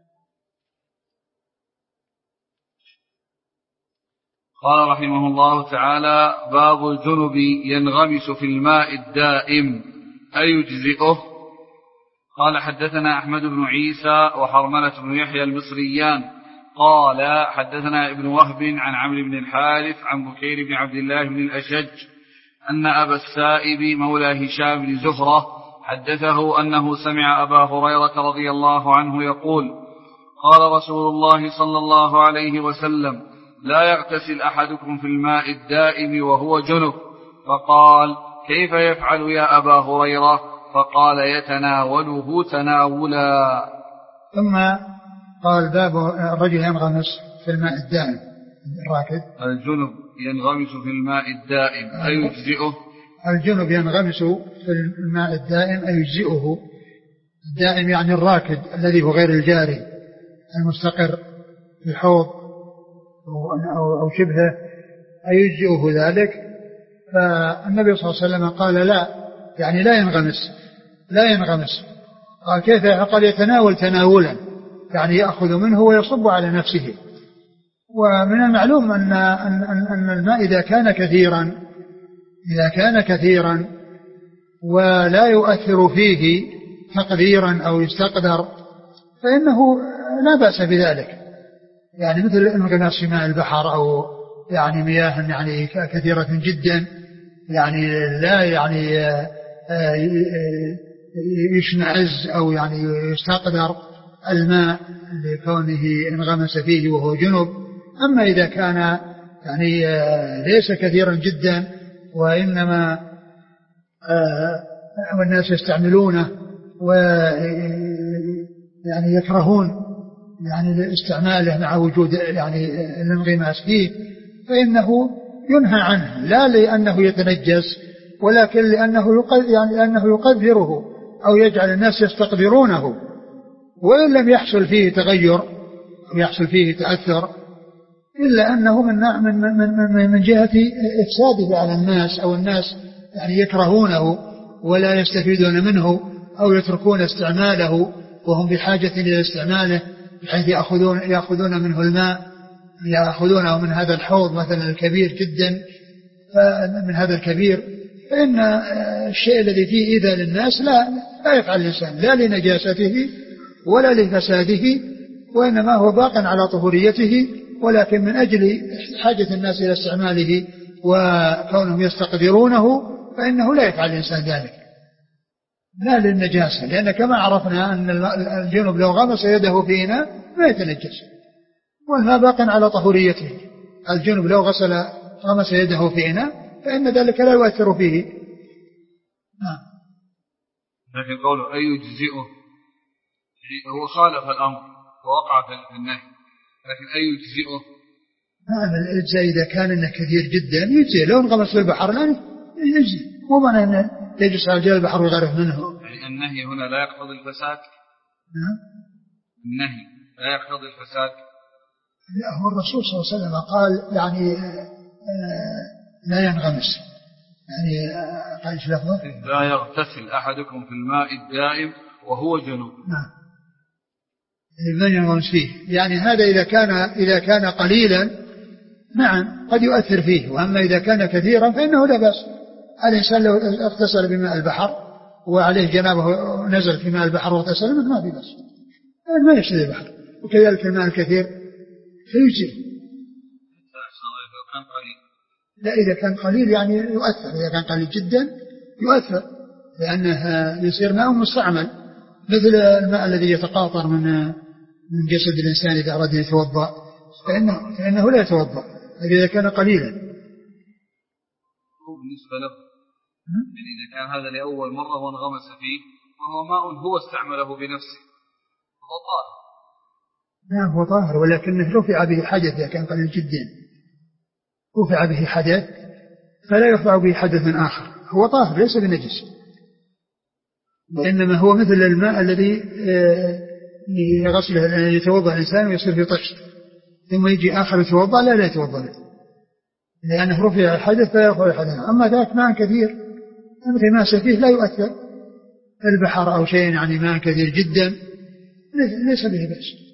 قال رحمه الله تعالى باب الجنب ينغمس في الماء الدائم أيجزئه؟ قال حدثنا أحمد بن عيسى وحرملة بن يحيى المصريان قال حدثنا ابن وهب عن عمرو بن الحارث عن بكير بن عبد الله بن الأشج أن أبا السائب مولى هشام بن زهرة حدثه أنه سمع أبا هريرة رضي الله عنه يقول قال رسول الله صلى الله عليه وسلم لا يغتسل أحدكم في الماء الدائم وهو جنب. فقال كيف يفعل يا أبا هريرة؟ فقال يتناوله تناولا. ثم قال باب الرجل ينغمس في الماء الدائم الراكد. الجنب ينغمس في الماء الدائم أيجزئه؟ الجنب ينغمس في الماء الدائم أيجزئه. الدائم يعني الراكد الذي هو غير الجاري المستقر في الحوض أو شبهه أيجزئه ذلك. فالنبي صلى الله عليه وسلم قال لا، يعني لا ينغمس. قال كيف؟ قال يتناول تناولا، يعني يأخذ منه ويصب على نفسه. ومن المعلوم أن الماء إذا كان كثيرا ولا يؤثر فيه تقديرا أو يستقدر فإنه لا بأس بذلك، يعني مثل الانغماس في ماء البحر أو يعني مياه يعني كثيرة جدا، يعني لا يعني يشمئز أو يعني يستقدر الماء لكونه انغمس فيه وهو جنب. أما إذا كان يعني ليس كثيرا جدا وإنما والناس يستعملونه ويعني يكرهون يعني استعماله مع وجود يعني الانغماس فيه فإنه ينهى عنه، لا لأنه يتنجس ولكن لأنه يقدره أو يجعل الناس يستقدرونه، وإن لم يحصل فيه تغير أو يحصل فيه تأثر إلا أنه من جهة إفساده على الناس أو الناس يعني يكرهونه ولا يستفيدون منه أو يتركون استعماله وهم بحاجة إلى استعماله بحيث يأخذون منه الماء، يأخذونه من هذا الحوض مثلا الكبير جدا، من هذا الكبير، فإن الشيء الذي فيه إيذاء للناس لا يفعل الإنسان لا لنجاسته ولا لفساده، وإنما هو باق على طهوريته، ولكن من أجل حاجة الناس إلى استعماله وكونهم يستقدرونه فإنه لا يفعل الإنسان ذلك لا للنجاسة، لأن كما عرفنا أن الجنب لو غمس يده في إناء ما يتنجس والماء باق على طهوريته. الجنب لو غمس يده في إناء فإن ذلك لا يؤثر فيه. لكن قوله أي يجزئه هو خالف الأمر ووقع في النهي، لكن أي يجزئه الإجزاء إذا كان إنه كثير جدا يجزئ، لو انغمس في البحر لا يجزئ، مو معنى أنه يجلس على جبل البحر ويغرف منه. يعني النهي هنا لا يقتضي الفساد. النهي لا يقتضي الفساد. لا، هو الرسول صلى الله عليه وسلم قال يعني لا ينغمس، يعني قال ايش لفظه؟ لا يغتسل أحدكم في الماء الدائم وهو جنوب. نعم، لا ينغمس فيه، يعني هذا إذا كان قليلا نعم قد يؤثر فيه، وأما إذا كان كثيرا فإنه لا بأس. الإنسان لو اغتسل بماء البحر وعليه جنابه نزل في ماء البحر واغتسل ما في بأس، ما يفسد البحر. وكذلك الماء الكثير فيجزئ. لا، إذا كان قليل يعني يؤثر، إذا كان قليل جدا يؤثر لأنه يصير ماء مستعمل، مثل الماء الذي يتقاطر من جسد الإنسان إذا أراد يتوضأ فإنه لا يتوضأ إذا كان قليلا. بالنسبة له يعني إذا كان هذا لأول مرة وانغمس فيه وهو ماء هو استعمله بنفسه هو طاهر. نعم هو طاهر، ولكنه رفع به حدث إذا كان قليل جدا، رفع به حدث فلا يرفع به حدث من آخر، هو طاهر ليس بنجس، وإنما هو مثل الماء الذي يغسله يتوضأ الإنسان ويصير في طشت ثم يجي آخر يتوضأ لا يتوضأ لأنه رفع الحدث فلا يرفع الحدث. أما ذاك ماء كثير مثل ما سفيه لا يؤثر، البحر أو شيء يعني ماء كثير جدا ليس به بأس،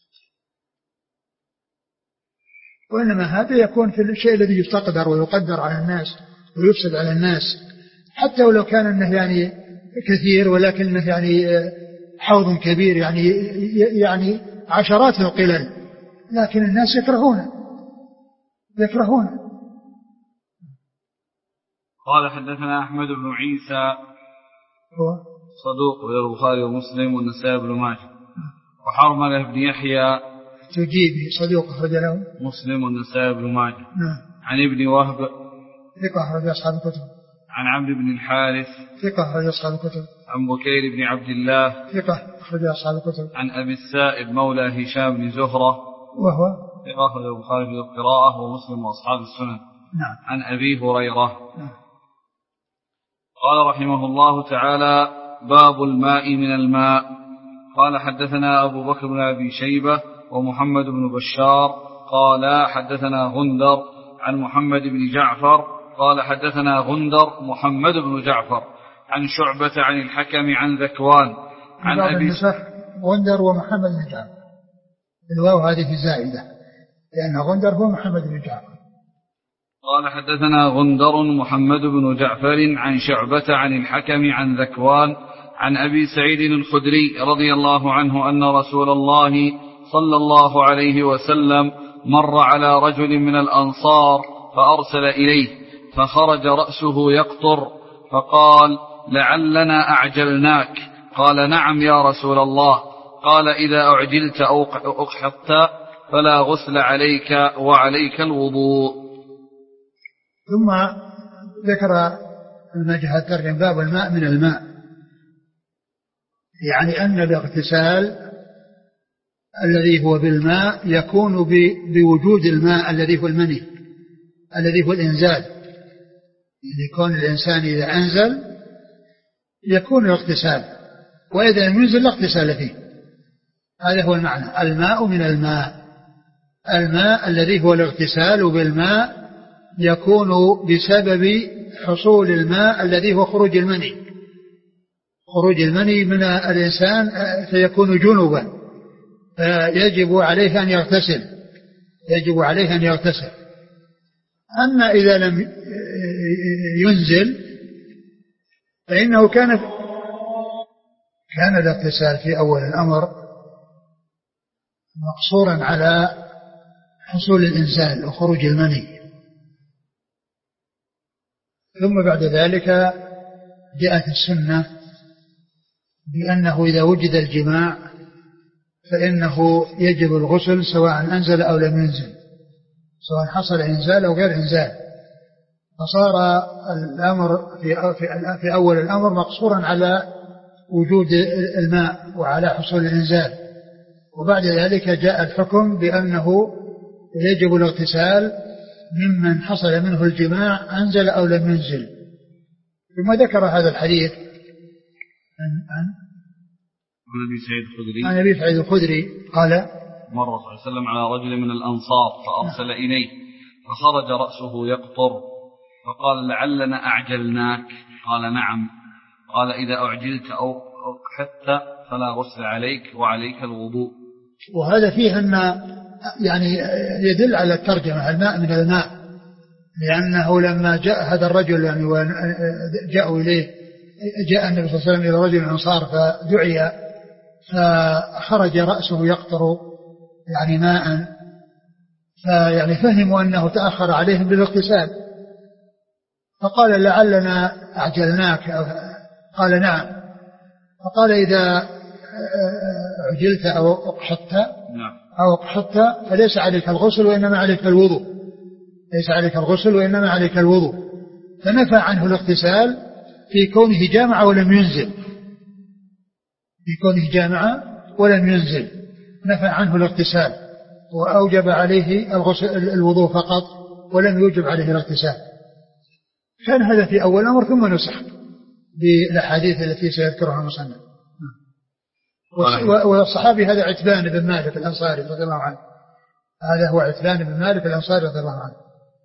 وإنما هذا يكون في الشيء الذي يستقدر ويقدر على الناس ويفسد على الناس، حتى ولو كان أنه يعني كثير ولكنه يعني حوض كبير يعني عشرات القلل، لكن الناس يكرهون. قال حدثنا أحمد بن عيسى هو صدوق وله البخاري ومسلم والنسائي بن ماجه. وحرملة بن يحيى تجيبي صدوق أخرج له مسلم والنسائي بن ماجه. نعم. عن ابن وهب ثقة أخرج أصحاب الكتب. عن عمرو بن الحارث ثقة أخرج أصحاب الكتب. عن بكير بن عبد الله ثقة أخرج أصحاب الكتب. عن أبي السائب مولى هشام بن زهرة وهو ثقة أخرج البخاري في القراءة ومسلم وأصحاب السنن. نعم. عن أبي هريرة. نعم. قال رحمه الله تعالى: باب الماء من الماء. قال حدثنا أبو بكر بن أبي شيبة ومحمد بن بشار قال حدثنا غندر عن محمد بن جعفر قال حدثنا غندر محمد بن جعفر عن شعبة عن الحكم عن ذكوان عن أبي غندر ومحمد بن جعفر. الواو هذه زائدة لأن غندر هو محمد بن جعفر. قال حدثنا غندر محمد بن جعفر عن شعبة عن الحكم عن ذكوان عن أبي سعيد الخدري رضي الله عنه أن رسول الله صلى الله عليه وسلم مر على رجل من الأنصار فأرسل إليه فخرج رأسه يقطر فقال: لعلنا أعجلناك. قال: نعم يا رسول الله. قال: إذا أعجلت أو أقحطت فلا غسل عليك وعليك الوضوء. ثم ذكر المجهد ترجم باب الماء من الماء، يعني أن الاغتسال الذي هو بالماء يكون بوجود الماء الذي هو المني الذي هو الإنزال. يكون الإنسان إذا أنزل يكون الاغتسال، وإذا لم ينزل لا اغتسال فيه. هذا هو المعنى، الماء من الماء. الماء الذي هو الاغتسال بالماء يكون بسبب حصول الماء الذي هو خروج المني. خروج المني من الإنسان فيكون جنوبا، فيجب عليه أن يغتسل، يجب عليه أن يغتسل. أما إذا لم ينزل فإنه كان الاغتسال في أول الأمر مقصورا على حصول الإنزال وخروج المني، ثم بعد ذلك جاءت السنة بأنه إذا وجد الجماع فإنه يجب الغسل سواء أنزل أو لم ينزل، سواء حصل إنزال أو غير إنزال. فصار الأمر في أول الأمر مقصورا على وجود الماء وعلى حصول الإنزال، وبعد ذلك جاء الحكم بأنه يجب الاغتسال ممن حصل منه الجماع أنزل أو لم ينزل. ثم ذكر هذا الحديث عن أبي سعيد الخدري قال: مر صلى الله عليه وسلم على رجل من الأنصار فأرسل إليه فخرج رأسه يقطر فقال: لعلنا أعجلناك. قال: نعم. قال: إذا أعجلت أو أقحطت فلا غسل عليك وعليك الوضوء. وهذا فيه أن يعني يدل على الترجمة الماء من الماء، لأنه لما جاء هذا الرجل يعني جاءوا إليه، جاء النبي صلى الله عليه وسلم إلى رجل الأنصار فدعي فخرج رأسه يقطر يعني ماء، فيعني فهموا أنه تأخر عليهم بالاغتسال، فقال: لعلنا أعجلناك. قال: نعم. فقال: إذا عجلت أو أقحطت فليس عليك الغسل وإنما عليك الوضوء، ليس عليك الغسل وإنما عليك الوضوء. فنفى عنه الاغتسال في كونه جامع ولم ينزل، في كونه جامع ولم ينزل نفى عنه الاغتسال، وأوجب عليه الوضوء فقط ولم يوجب عليه الاغتسال. كان هذا في أول الأمر، ثم نسخ بالأحاديث التي سيذكرها المصنف. والصحابي هذا عتبان بن مالك الأنصاري رضي الله عنه، هذا هو عتبان بن مالك الأنصاري رضي الله عنه.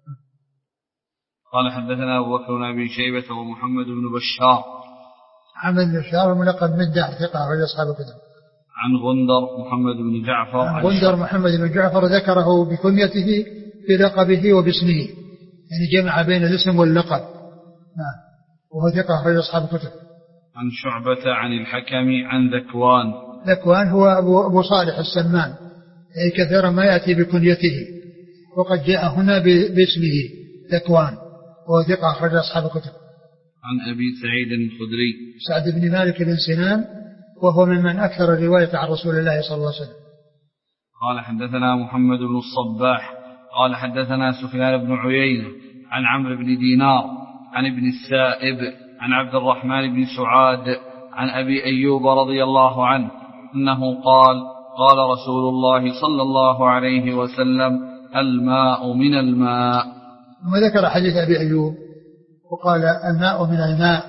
قال: حدثنا أبو بكر بن أبي شيبة ومحمد بن بشار. محمد بن بشار ملقب مدح ثقة وعلى أصحاب الكتب. عن غندر محمد بن جعفر. عن غندر محمد بن جعفر ذكره بكنيته بلقبه وباسمه، يعني جمع بين الاسم واللقب. وهو ثقة وعلى أصحاب الكتب. عن شعبة عن الحكم عن ذكوان. ذكوان هو أبو صالح السمان، أي كثيرا ما يأتي بكنيته، وقد جاء هنا باسمه ذكوان. وهو ثقة أخرج أصحاب الكتب. عن أبي سعيد الخدري سعد بن مالك بن سنان وهو ممن أكثر الرواية عن رسول الله صلى الله عليه وسلم. قال حدثنا محمد بن الصباح قال حدثنا سفيان بن عيينة عن عمرو بن دينار عن ابن السائب عن عبد الرحمن بن سعاد عن أبي أيوب رضي الله عنه أنه قال قال رسول الله صلى الله عليه وسلم الماء من الماء. وذكر حديث أبي أيوب وقال الماء من الماء،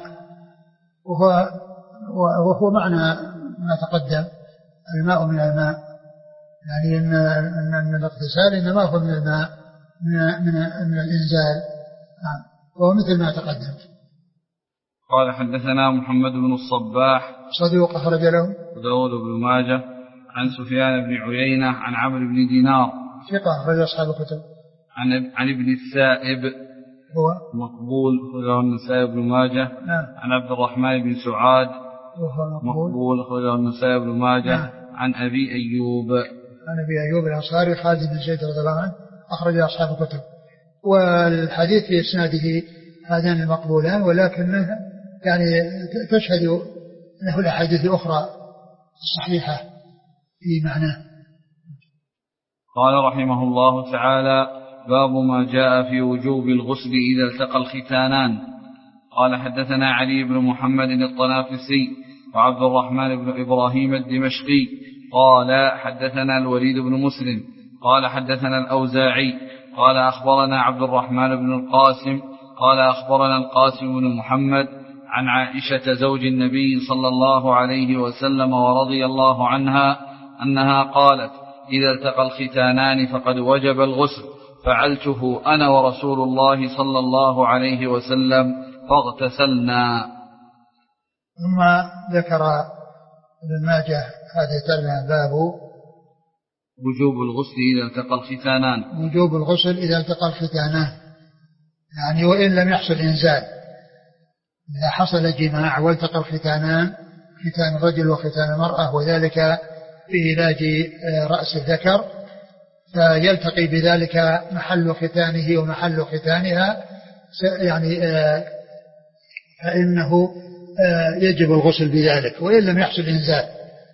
وهو معنى ما تقدم، الماء من الماء، يعني أن الاغتسال إنما هو من الماء من الإنزال، وهو مثل ما تقدم. قال حدثنا محمد بن الصباح صدوق أخرج له داود بن ماجه عن سفيان بن عيينة عن عمرو بن دينار ثقة أخرج أصحاب الكتب. عن ابن السائب هو مقبول أخرجه النسائي بن ماجه. عن عبد الرحمن بن سعاد مقبول أخرجه النسائي بن ماجه. عن أبي أيوب الأنصاري خالد بن زيد رضي الله عنه أخرج أصحاب الكتب. والحديث في إسناده هذان المقبولان، ولكنه يعني تشهد له الأحاديث الأخرى الصحيحة في معناه. قال رحمه الله تعالى باب ما جاء في وجوب الغسل إذا التقى الختانان. قال حدثنا علي بن محمد الطنافسي وعبد الرحمن بن إبراهيم الدمشقي قال حدثنا الوليد بن مسلم قال حدثنا الأوزاعي قال أخبرنا عبد الرحمن بن القاسم قال أخبرنا القاسم بن محمد عن عائشة زوج النبي صلى الله عليه وسلم ورضي الله عنها أنها قالت إذا التقى الختانان فقد وجب الغسل، فعلته أنا ورسول الله صلى الله عليه وسلم فاغتسلنا. ثم ذكر ابن ماجه هذه الترجمة باب وجوب الغسل إذا التقى الختانان. وجوب الغسل إذا التقى الختانان، يعني وإن لم يحصل إنزال، إذا حصل جماع والتقى الختانان، ختان الرجل وختان المرأة، وذلك في علاج رأس الذكر، فيلتقي بذلك محل ختانه ومحل ختانها، يعني فإنه يجب الغسل بذلك وإن لم يحصل إنزال.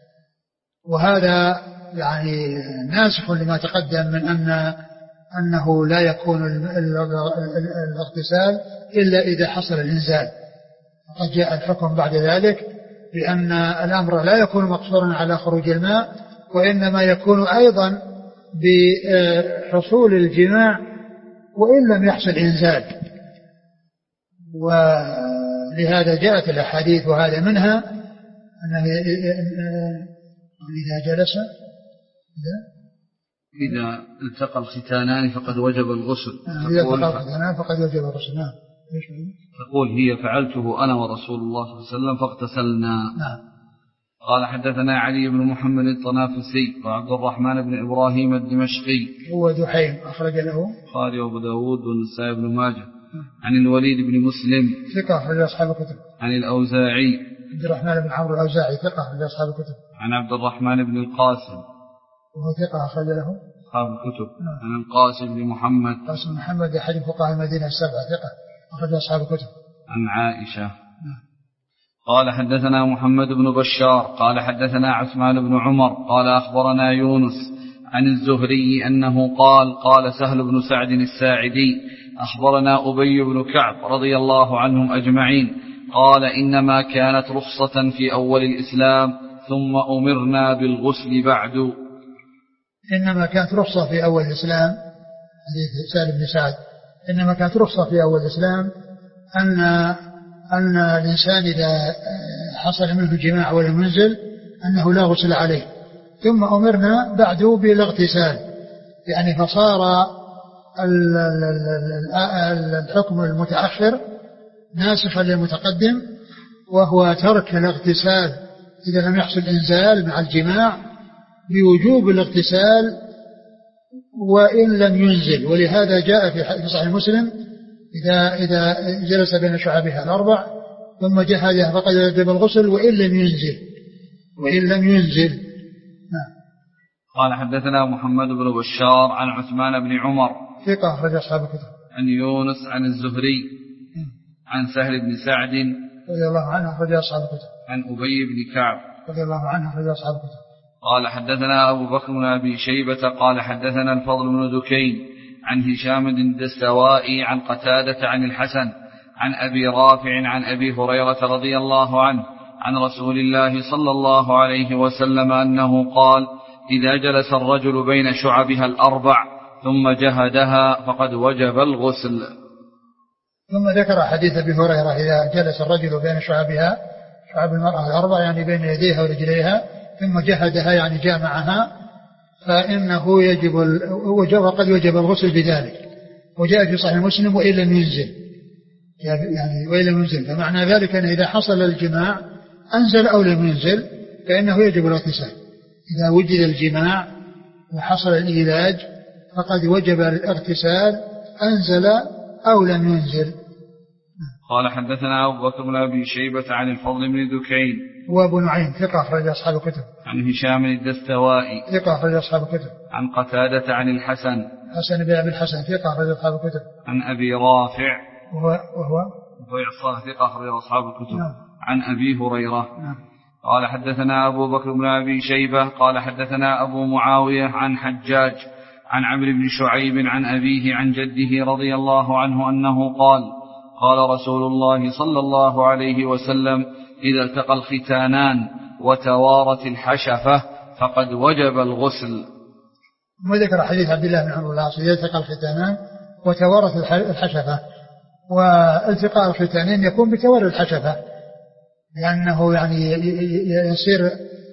وهذا يعني ناسخ لما تقدم من أنه لا يكون الاغتسال إلا إذا حصل الإنزال، فقد جاء الحكم بعد ذلك بأن الأمر لا يكون مقصورا على خروج الماء، وإنما يكون أيضا بحصول الجماع وإن لم يحصل إنزال. ولهذا جاءت الأحاديث، وهذا منها أنه إذا جلس إذا التقى الختانان فقد وجب الغسل. إذا التقى الختانان فقد وجب الغسل. نعم. تقول هي فعلته أنا ورسول الله صلى الله عليه وسلم فاغتسلنا. نعم. قال حدثنا علي بن محمد الطنافسي وعبد الرحمن بن إبراهيم الدمشقي هو دحيم أخرج له البخاري وأبو داود والنسائي بن ماجه. عن الوليد بن مسلم ثقة أخرج أصحاب الكتب. عن الأوزاعي عبد الرحمن بن عمرو الأوزاعي ثقة أخرج أصحاب الكتب. عن عبد الرحمن بن القاسم وهو ثقة أخرج له أصحاب الكتب. عن القاسم بن محمد قاسم محمد أحد فقهاء المدينة السبعة ثقة أخرج أصحاب الكتب. عن عائشة. قال حدثنا محمد بن بشار قال حدثنا عثمان بن عمر قال أخبرنا يونس عن الزهري أنه قال سهل بن سعد الساعدي أخبرنا أبي بن كعب رضي الله عنهم أجمعين قال إنما كانت رخصة في أول الإسلام ثم أمرنا بالغسل بعد. إنما كانت رخصة في أول الإسلام، حديث سهل بن سعد، إنما كانت رخصة في أول الإسلام أن الإنسان إذا حصل منه جماع ولم ينزل أنه لا غسل عليه، ثم أمرنا بعده بالاغتسال، يعني فصار الحكم المتأخر ناسخا للمتقدم، وهو ترك الاغتسال إذا لم يحصل إنزال مع الجماع بوجوب الاغتسال وإن لم ينزل. ولهذا جاء في صحيح مسلم إذا جلس بين شعبها الأربع ثم جهدها فقد وجب الغسل وإن لم ينزل. قال حدثنا محمد بن بشار عن عثمان بن عمر ثقة أخرج أصحاب الكتب. عن يونس عن الزهري عن سهل بن سعد رضي الله عنه أخرج أصحاب الكتب. عن أبي بن كعب رضي الله عنه أخرج أصحاب الكتب. قال حدثنا أبو بكر بن أبي شيبة قال حدثنا الفضل بن دكين عن هشام الدستوائي عن قتادة عن الحسن عن أبي رافع عن أبي هريرة رضي الله عنه عن رسول الله صلى الله عليه وسلم أنه قال إذا جلس الرجل بين شعبها الأربع ثم جهدها فقد وجب الغسل. ثم ذكر حديث أبي هريرة إذا جلس الرجل بين شعبها، شعب المرأة الأربع يعني بين يديها ورجليها، ثم جهدها يعني جامعها، فإنه يجب وقد وجب الغسل بذلك. وجاء في صحيح مسلم وإن لم ينزل، يعني وإن لم ينزل، فمعنى ذلك أن إذا حصل الجماع أنزل أو لم ينزل فإنه يجب الاغتسال. إذا وجد الجماع وحصل الإيلاج فقد وجب الاغتسال أنزل أو لم ينزل. قال حدثنا أبو بكر بن أبي شيبة عن الفضل بن دكين وأبو نعيم ثقة أخرج أصحاب الكتب. عن هشام الدستوائي ثقة أخرج أصحاب الكتب. عن قتادة عن الحسن حسن بن أبي الحسن ثقة أخرج أصحاب الكتب. عن أبي رافع وهو إعصار ثقة أخرج أصحاب الكتب. نعم. عن أبي هريرة. نعم. قال حدثنا أبو بكر بن أبي شيبة قال حدثنا أبو معاوية عن حجاج عن عمرو بن شعيب عن أبيه عن جده رضي الله عنه أنه قال قال رسول الله صلى الله عليه وسلم إذا التقى الختانان وتوارت الحشفة فقد وجب الغسل. وذكر حديث عبد الله بن عمرو العاص إذا التقى الختانان وتوارت الحشفة. والتقاء الختانين يكون بتوارد الحشفة، لأنه يعني يصير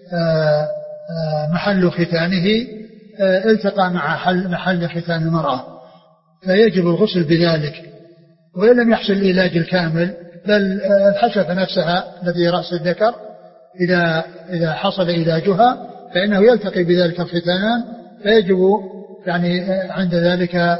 محل ختانه التقى مع محل ختان المرأة، فيجب الغسل بذلك. وإن لم يحصل العلاج الكامل بل الحشفة نفسها التي رأس الذكر إذا حصل علاجها فإنه يلتقي بذلك الختانان، فيجب يعني عند ذلك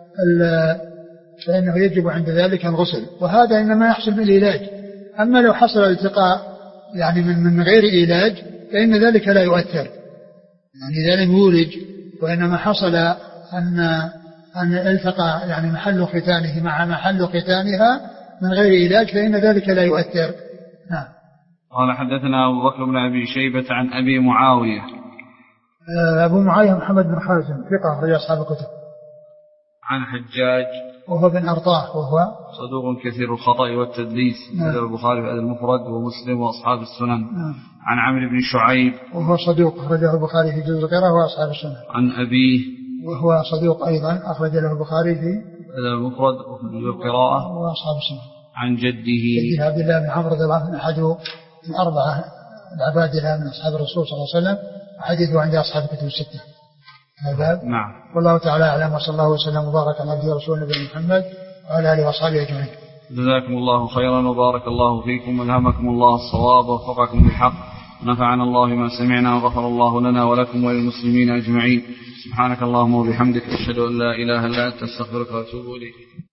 فإنه يجب عند ذلك الغسل. وهذا إنما يحصل بالعلاج. أما لو حصل الالتقاء يعني من غير علاج فإن ذلك لا يؤثر، يعني إذا لم يولج وإنما حصل أن التقى يعني محل ختانه مع محل ختانها من غير علاج فإن ذلك لا يؤثر. نعم. قال حدثنا أبو بكر بن أبي شيبة عن أبي معاوية. أبو معاوية محمد بن خازم ثقة أخرج أصحاب الكتب. عن حجاج وهو بن أرطاح وهو صدوق كثير الخطأ والتدليس، نعم. البخاري في المفرد ومسلم وأصحاب السنن. نعم. عن عمرو بن شعيب وهو صدوق أخرجه البخاري في جزء القراءة وأصحاب السنن. عن أبيه وهو صدوق أيضا أخرج له البخاري في المفرد وفي جزء القراءة وأصحاب السنن. عن جده عبد الله بن عمرو رضي الله عنه أحد الأربعة العبادلة من أصحاب الرسول صلى الله عليه وسلم، وحديثه عند أصحاب الكتب الستة. هذا نعم. والله تعالى أعلم، وصلى الله وسلم وبارك على عبده ورسوله نبينا محمد وعلى آله وأصحابه أجمعين. جزاكم الله خيرا وبارك الله فيكم وألهمكم الله الصواب ووفقكم للحق، ونفعنا الله ما سمعنا وغفر الله لنا ولكم وللمسلمين أجمعين. سبحانك اللهم وبحمدك أشهد أن لا إله إلا أنت أستغفرك وأتوب إليك.